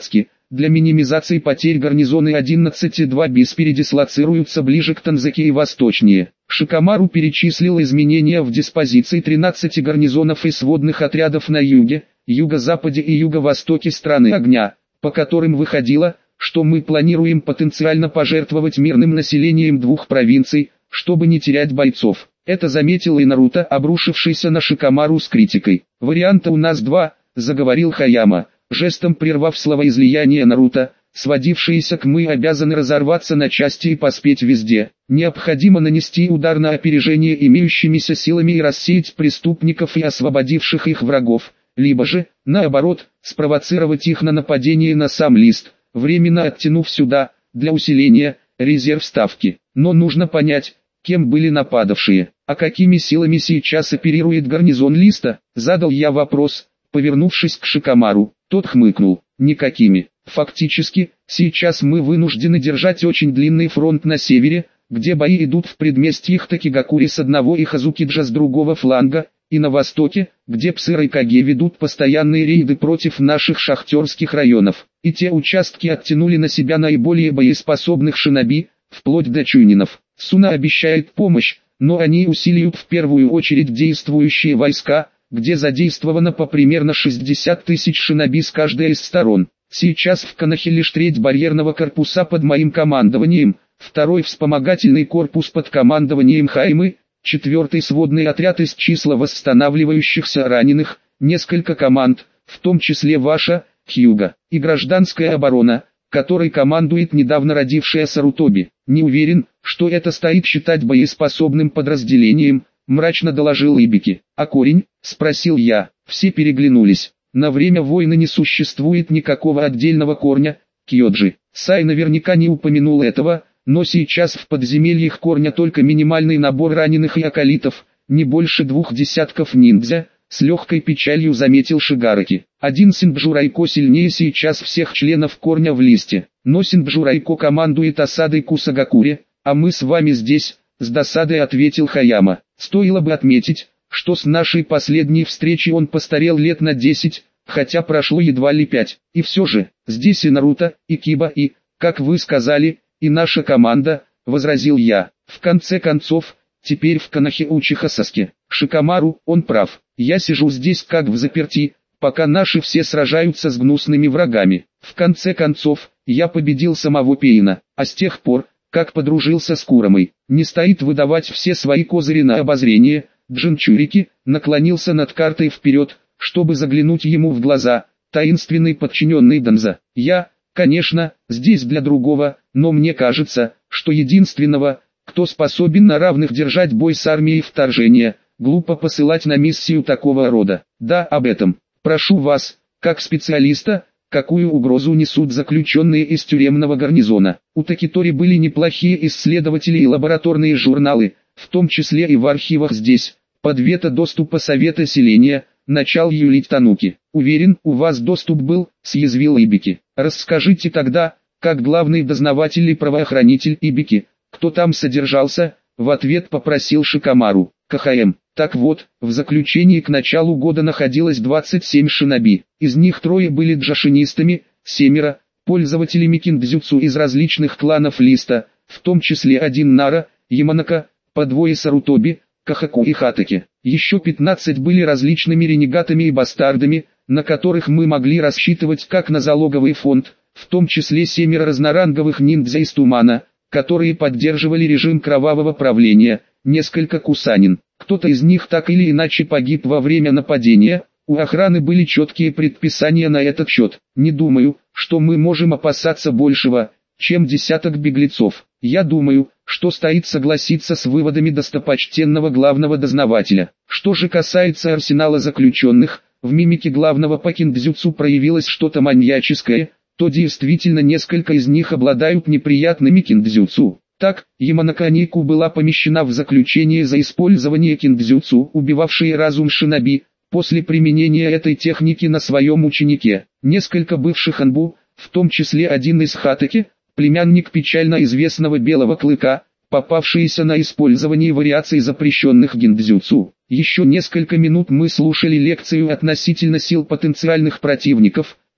для минимизации потерь гарнизоны 11-2 БИС передислоцируются ближе к Танзаке и восточнее. Шикомару перечислил изменения в диспозиции 13 гарнизонов и сводных отрядов на юге, юго-западе и юго-востоке страны огня, по которым выходило, что мы планируем потенциально пожертвовать мирным населением двух провинций, чтобы не терять бойцов. Это заметил и Наруто, обрушившийся на Шикомару с критикой. «Варианта у нас два», — заговорил Хаяма, жестом прервав словоизлияние Наруто, сводившиеся к «мы обязаны разорваться на части и поспеть везде». Необходимо нанести удар на опережение имеющимися силами и рассеять преступников и освободивших их врагов, либо же, наоборот, спровоцировать их на нападение на сам лист, временно оттянув сюда, для усиления, резерв ставки. Но нужно понять, кем были нападавшие, а какими силами сейчас оперирует гарнизон листа, задал я вопрос, повернувшись к Шикомару. Тот хмыкнул: никакими. Фактически, сейчас мы вынуждены держать очень длинный фронт на севере, где бои идут в предместьях Такигакури с одного и Хазукиджа с другого фланга, и на востоке, где Псы Райкаге ведут постоянные рейды против наших шахтерских районов. И те участки оттянули на себя наиболее боеспособных шиноби, вплоть до чуйнинов. Суна обещает помощь, но они усилиют в первую очередь действующие войска, где задействовано по примерно 60 тысяч шиноби с каждой из сторон. Сейчас в Канахе лишь треть барьерного корпуса под моим командованием, второй вспомогательный корпус под командованием Хаймы, четвертый сводный отряд из числа восстанавливающихся раненых, несколько команд, в том числе ваша, Хьюга, и гражданская оборона, которой командует недавно родившая Сарутоби. Не уверен, что это стоит считать боеспособным подразделением, мрачно доложил Ибики. А корень? Спросил я. Все переглянулись. На время войны не существует никакого отдельного корня, Кьоджи. Сай наверняка не упомянул этого, но сейчас в подземельях корня только минимальный набор раненых и акалитов, не больше 2 десятков ниндзя, с легкой печалью заметил Шигараки. Один Синбджурайко сильнее сейчас всех членов корня в листе, но Синбджурайко командует осадой Кусагакури, а мы с вами здесь, с досадой ответил Хаяма. Стоило бы отметить, что с нашей последней встречи он постарел лет на 10, хотя прошло едва ли 5. И все же, здесь и Наруто, и Киба, и, как вы сказали, и наша команда, возразил я. В конце концов, теперь в Канахе Учиха Саске. Шикомару, он прав. Я сижу здесь как в заперти, пока наши все сражаются с гнусными врагами. В конце концов, я победил самого Пейна, а с тех пор, как подружился с Куромой, не стоит выдавать все свои козыри на обозрение. Джинчурики наклонился над картой вперед, чтобы заглянуть ему в глаза. Таинственный подчиненный Данза. Я, конечно, здесь для другого, но мне кажется, что единственного, кто способен на равных держать бой с армией вторжения, глупо посылать на миссию такого рода. Да, об этом. Прошу вас, как специалиста, какую угрозу несут заключенные из тюремного гарнизона. У Такитори были неплохие исследователи и лабораторные журналы, в том числе и в архивах здесь, под вето доступа Совета Селения, начал юлить Тануки. Уверен, у вас доступ был, съязвил Ибики. Расскажите тогда, как главный дознаватель и правоохранитель Ибики, кто там содержался, в ответ попросил Шикомару. КХМ. Так вот, в заключении к началу года находилось 27 шиноби, из них 3 были джашинистами, 7 пользователями киндзюцу из различных кланов листа, в том числе 1 Нара, Яманака, по 2 Сарутоби, Кахаку и Хатаки. Еще 15 были различными ренегатами и бастардами, на которых мы могли рассчитывать как на залоговый фонд, в том числе 7 разноранговых ниндзя из Тумана, которые поддерживали режим кровавого правления, несколько кусанин. Кто-то из них так или иначе погиб во время нападения, у охраны были четкие предписания на этот счет. Не думаю, что мы можем опасаться большего, чем десяток беглецов. Я думаю, что стоит согласиться с выводами достопочтенного главного дознавателя. Что же касается арсенала заключенных, в мимике главного по киндзюцу проявилось что-то маньяческое, то действительно несколько из них обладают неприятными киндзюцу. Так, Яманака Нику была помещена в заключение за использование киндзюцу, убивавшей разум шиноби, после применения этой техники на своем ученике. Несколько бывших анбу, в том числе один из Хатаки, племянник печально известного Белого Клыка, попавшиеся на использование вариаций запрещенных гиндзюцу. Еще несколько минут мы слушали лекцию относительно сил потенциальных противников,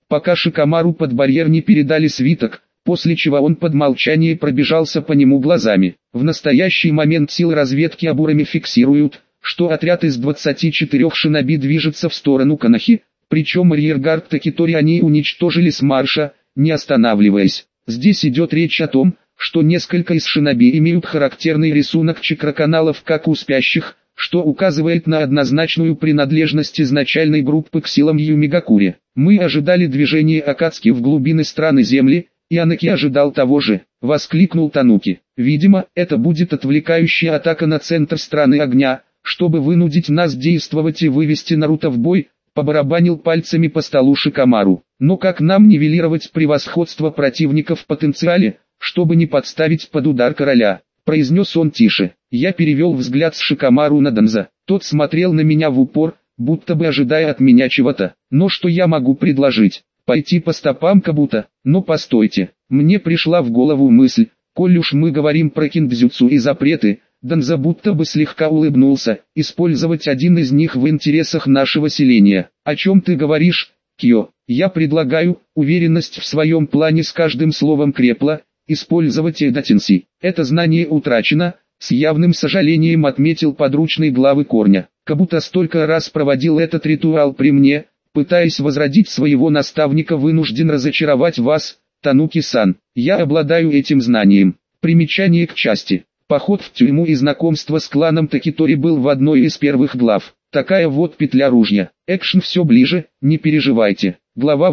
пока Шикомару под барьер не передали свиток, после чего он под молчание пробежался по нему глазами. В настоящий момент силы разведки Абурами фиксируют, что отряд из 24 шиноби движется в сторону Канахи, причем арьергард Такитори они уничтожили с марша, не останавливаясь. Здесь идет речь о том, что несколько из шиноби имеют характерный рисунок чакроканалов как у спящих, что указывает на однозначную принадлежность изначальной группы к силам Юмигакури. Мы ожидали движения Акацки в глубины страны Земли, и Анаки ожидал того же, воскликнул Тануки. Видимо, это будет отвлекающая атака на центр страны огня, чтобы вынудить нас действовать и вывести Наруто в бой, побарабанил пальцами по столу Шикомару. Но как нам нивелировать превосходство противника в потенциале, чтобы не подставить под удар короля, произнес он тише. Я перевел взгляд с Шикомару на Данза. Тот смотрел на меня в упор, будто бы ожидая от меня чего-то. Но что я могу предложить? Пойти по стопам Кабуто? Но постойте, мне пришла в голову мысль, коль уж мы говорим про киндзюцу и запреты, Данза будто бы слегка улыбнулся, использовать один из них в интересах нашего селения. О чем ты говоришь, Кьо? Я предлагаю, уверенность в своем плане с каждым словом крепла, использовать эдатинси. Это знание утрачено, с явным сожалением отметил подручный главы корня. Кабуто столько раз проводил этот ритуал при мне, пытаясь возродить своего наставника, вынужден разочаровать вас, Тануки-сан. Я обладаю этим знанием. Примечание к части. Поход в тюрьму и знакомство с кланом Такитори был в одной из первых глав. Такая вот петля ружья. Экшен все ближе, не переживайте. Глава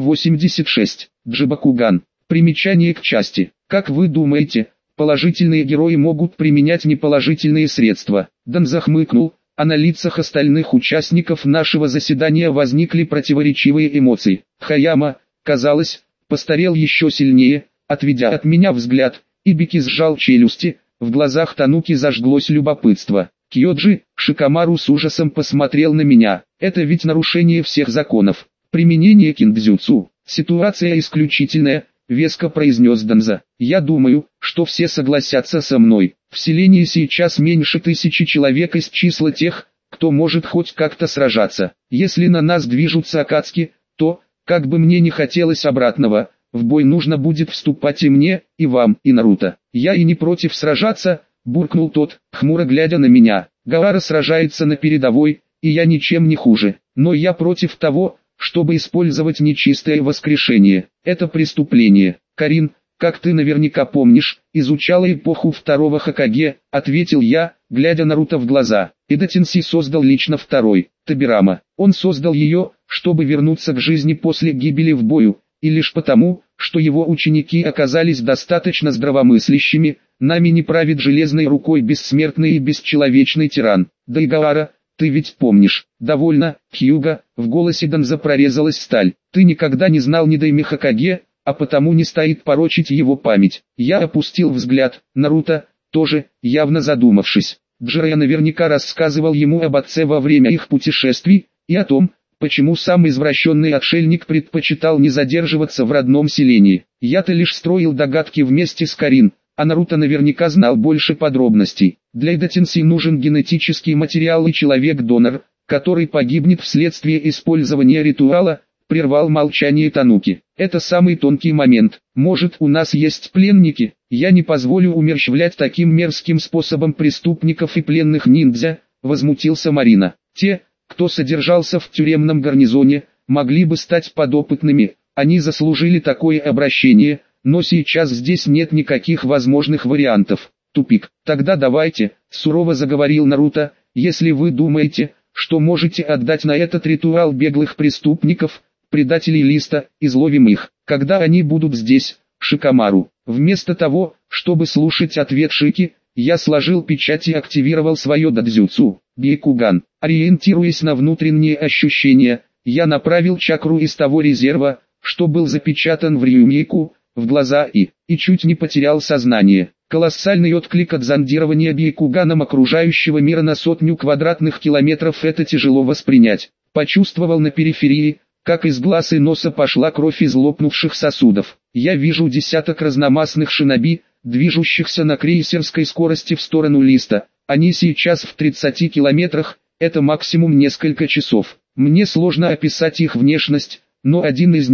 86. Джибакуган. Примечание к части. Как вы думаете, положительные герои могут применять неположительные средства? Данза хмыкнул, а на лицах остальных участников нашего заседания возникли противоречивые эмоции. Хаяма, казалось, постарел еще сильнее, отведя от меня взгляд, Ибики сжал челюсти, в глазах Тануки зажглось любопытство. Кьоджи, Шикомару с ужасом посмотрел на меня. Это ведь нарушение всех законов. Применение киндзюцу. Ситуация исключительная, веско произнес Данза. Я думаю, что все согласятся со мной. В селении сейчас меньше 1000 человек из числа тех, кто может хоть как-то сражаться. Если на нас движутся Акацки, то, как бы мне не хотелось обратного, в бой нужно будет вступать и мне, и вам, и Наруто. Я и не против сражаться, буркнул тот, хмуро глядя на меня. Гаара сражается на передовой, и я ничем не хуже. Но я против того, чтобы использовать нечистое воскрешение. Это преступление. Карин, как ты наверняка помнишь, изучала эпоху второго Хокаге, ответил я, глядя Наруто в глаза. Эдатинси создал лично второй, Табирама. Он создал ее, чтобы вернуться к жизни после гибели в бою, и лишь потому, что его ученики оказались достаточно здравомыслящими, нами не правит железной рукой бессмертный и бесчеловечный тиран. Да и Гаара, ты ведь помнишь. Довольно, Хьюга, в голосе Данза прорезалась сталь. Ты никогда не знал Нидайми Хокаге, а потому не стоит порочить его память. Я опустил взгляд, Наруто, тоже, явно задумавшись. Джирая наверняка рассказывал ему об отце во время их путешествий, и о том, почему сам извращенный отшельник предпочитал не задерживаться в родном селении. Я-то лишь строил догадки вместе с Карин, а Наруто наверняка знал больше подробностей. Для Эдатинси нужен генетический материал и человек-донор, который погибнет вследствие использования ритуала, прервал молчание Тануки. Это самый тонкий момент. Может, у нас есть пленники? Я не позволю умерщвлять таким мерзким способом преступников и пленных ниндзя, возмутился Марина. Те, кто содержался в тюремном гарнизоне, могли бы стать подопытными, они заслужили такое обращение, но сейчас здесь нет никаких возможных вариантов. Тупик. Тогда давайте, сурово заговорил Наруто, если вы думаете, что можете отдать на этот ритуал беглых преступников, предателей листа, изловим их, когда они будут здесь, Шикомару. Вместо того, чтобы слушать ответ Шики, я сложил печать и активировал свое дадзюцу, Бейкуган. Ориентируясь на внутренние ощущения, я направил чакру из того резерва, что был запечатан в Рюмейку, в глаза и чуть не потерял сознание. Колоссальный отклик от зондирования Бейкуганом окружающего мира на 100 квадратных километров, это тяжело воспринять. Почувствовал на периферии, как из глаз и носа пошла кровь из лопнувших сосудов. Я вижу десяток разномастных шиноби, движущихся на крейсерской скорости в сторону листа. Они сейчас в 30 километрах, это максимум несколько часов. Мне сложно описать их внешность, но один из них,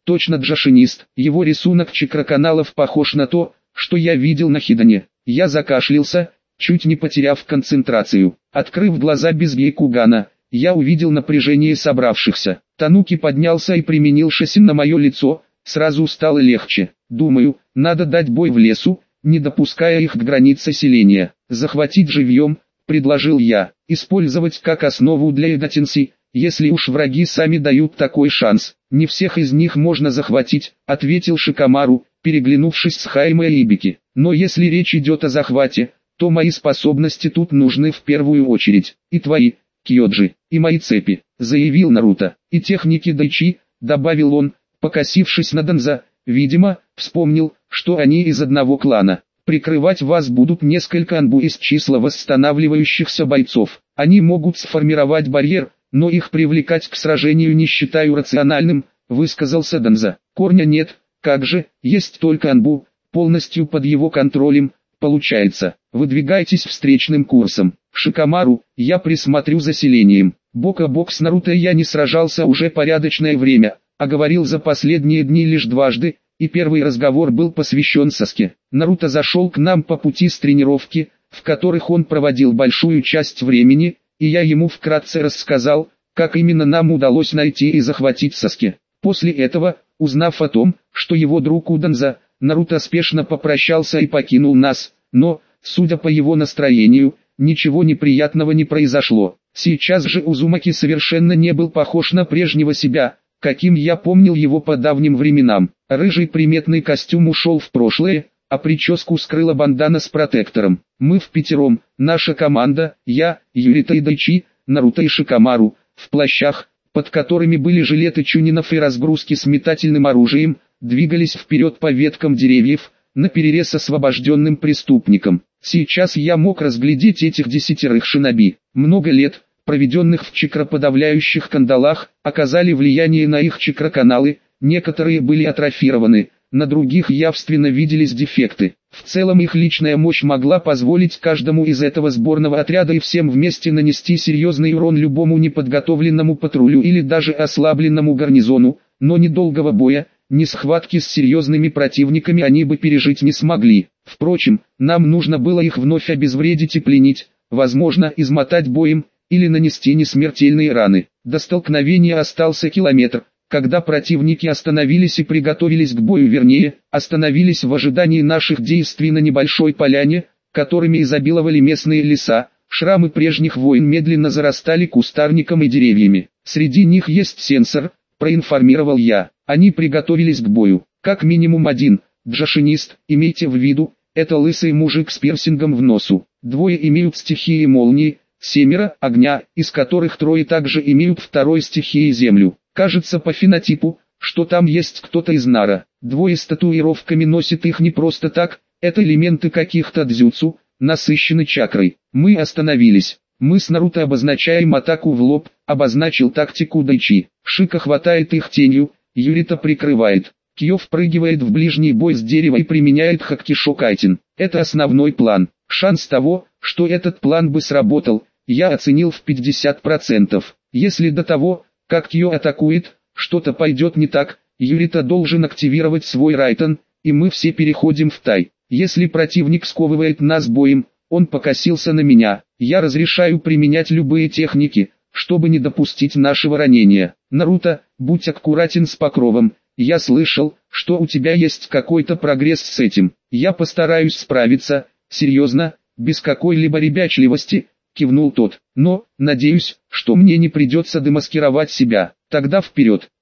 точно джашинист. Его рисунок чакраканалов похож на то, что я видел на Хидане. Я закашлялся, чуть не потеряв концентрацию. Открыв глаза без Гейкугана, я увидел напряжение собравшихся. Тануки поднялся и применил шасин на мое лицо, сразу стало легче. Думаю, надо дать бой в лесу, не допуская их к границе селения. Захватить живьем, предложил я, использовать как основу для Эдатинси, если уж враги сами дают такой шанс. Не всех из них можно захватить, ответил Шикамару, переглянувшись с Хайме и Ибики. Но если речь идет о захвате, то мои способности тут нужны в первую очередь. И твои, Кьоджи, и мои цепи, заявил Наруто. И техники Дайчи, добавил он, покосившись на Данза, видимо, вспомнил, что они из одного клана. Прикрывать вас будут несколько анбу из числа восстанавливающихся бойцов. Они могут сформировать барьер, но их привлекать к сражению не считаю рациональным, высказался Данза. Корня нет, как же, есть только анбу, полностью под его контролем, получается. Выдвигайтесь встречным курсом. Шикамару, я присмотрю за селением. Бок о бок с Наруто я не сражался уже порядочное время, а говорил за последние дни лишь дважды, и первый разговор был посвящен Саске. Наруто зашел к нам по пути с тренировки, в которых он проводил большую часть времени, и я ему вкратце рассказал, как именно нам удалось найти и захватить Саске. После этого, узнав о том, что его друг Уданза, Наруто спешно попрощался и покинул нас, но, судя по его настроению, ничего неприятного не произошло. Сейчас же Узумаки совершенно не был похож на прежнего себя, каким я помнил его по давним временам. Рыжий приметный костюм ушел в прошлое, а прическу скрыла бандана с протектором. Мы впятером, наша команда, я, Юрита и Дайчи, Наруто и Шикамару, в плащах, под которыми были жилеты чунинов и разгрузки с метательным оружием, двигались вперед по веткам деревьев, наперерез освобожденным преступникам. Сейчас я мог разглядеть этих 10 шиноби. Много лет, проведенных в чакроподавляющих кандалах, оказали влияние на их чакроканалы, некоторые были атрофированы, на других явственно виделись дефекты. В целом их личная мощь могла позволить каждому из этого сборного отряда и всем вместе нанести серьезный урон любому неподготовленному патрулю или даже ослабленному гарнизону, но недолгого боя, ни схватки с серьезными противниками они бы пережить не смогли. Впрочем, нам нужно было их вновь обезвредить и пленить, возможно, измотать боем, или нанести несмертельные раны. До столкновения остался километр, когда противники остановились и приготовились к бою, вернее, остановились в ожидании наших действий на небольшой поляне, которыми изобиловали местные леса. Шрамы прежних войн медленно зарастали кустарником и деревьями. Среди них есть сенсор, проинформировал я. Они приготовились к бою. Как минимум один, джашинист, имейте в виду, это лысый мужик с пирсингом в носу. 2 имеют стихии молнии, 7 огня, из которых 3 также имеют 2 стихии землю. Кажется по фенотипу, что там есть кто-то из Нара. 2 с татуировками носит их не просто так, это элементы каких-то дзюцу, насыщены чакрой. Мы остановились. Мы с Наруто обозначаем атаку в лоб, обозначил тактику Дайчи. Шика хватает их тенью, Юрита прикрывает. Кьё впрыгивает в ближний бой с дерева и применяет Хаккишо-кайтин. Это основной план. Шанс того, что этот план бы сработал, я оценил в 50%. Если до того, как Кьё атакует, что-то пойдет не так, Юрита должен активировать свой Райтон, и мы все переходим в тай. Если противник сковывает нас боем, он покосился на меня. Я разрешаю применять любые техники, чтобы не допустить нашего ранения. Наруто, будь аккуратен с покровом. Я слышал, что у тебя есть какой-то прогресс с этим. Я постараюсь справиться, серьезно, без какой-либо ребячливости, кивнул тот. Но, надеюсь, что мне не придется демаскировать себя. Тогда вперед.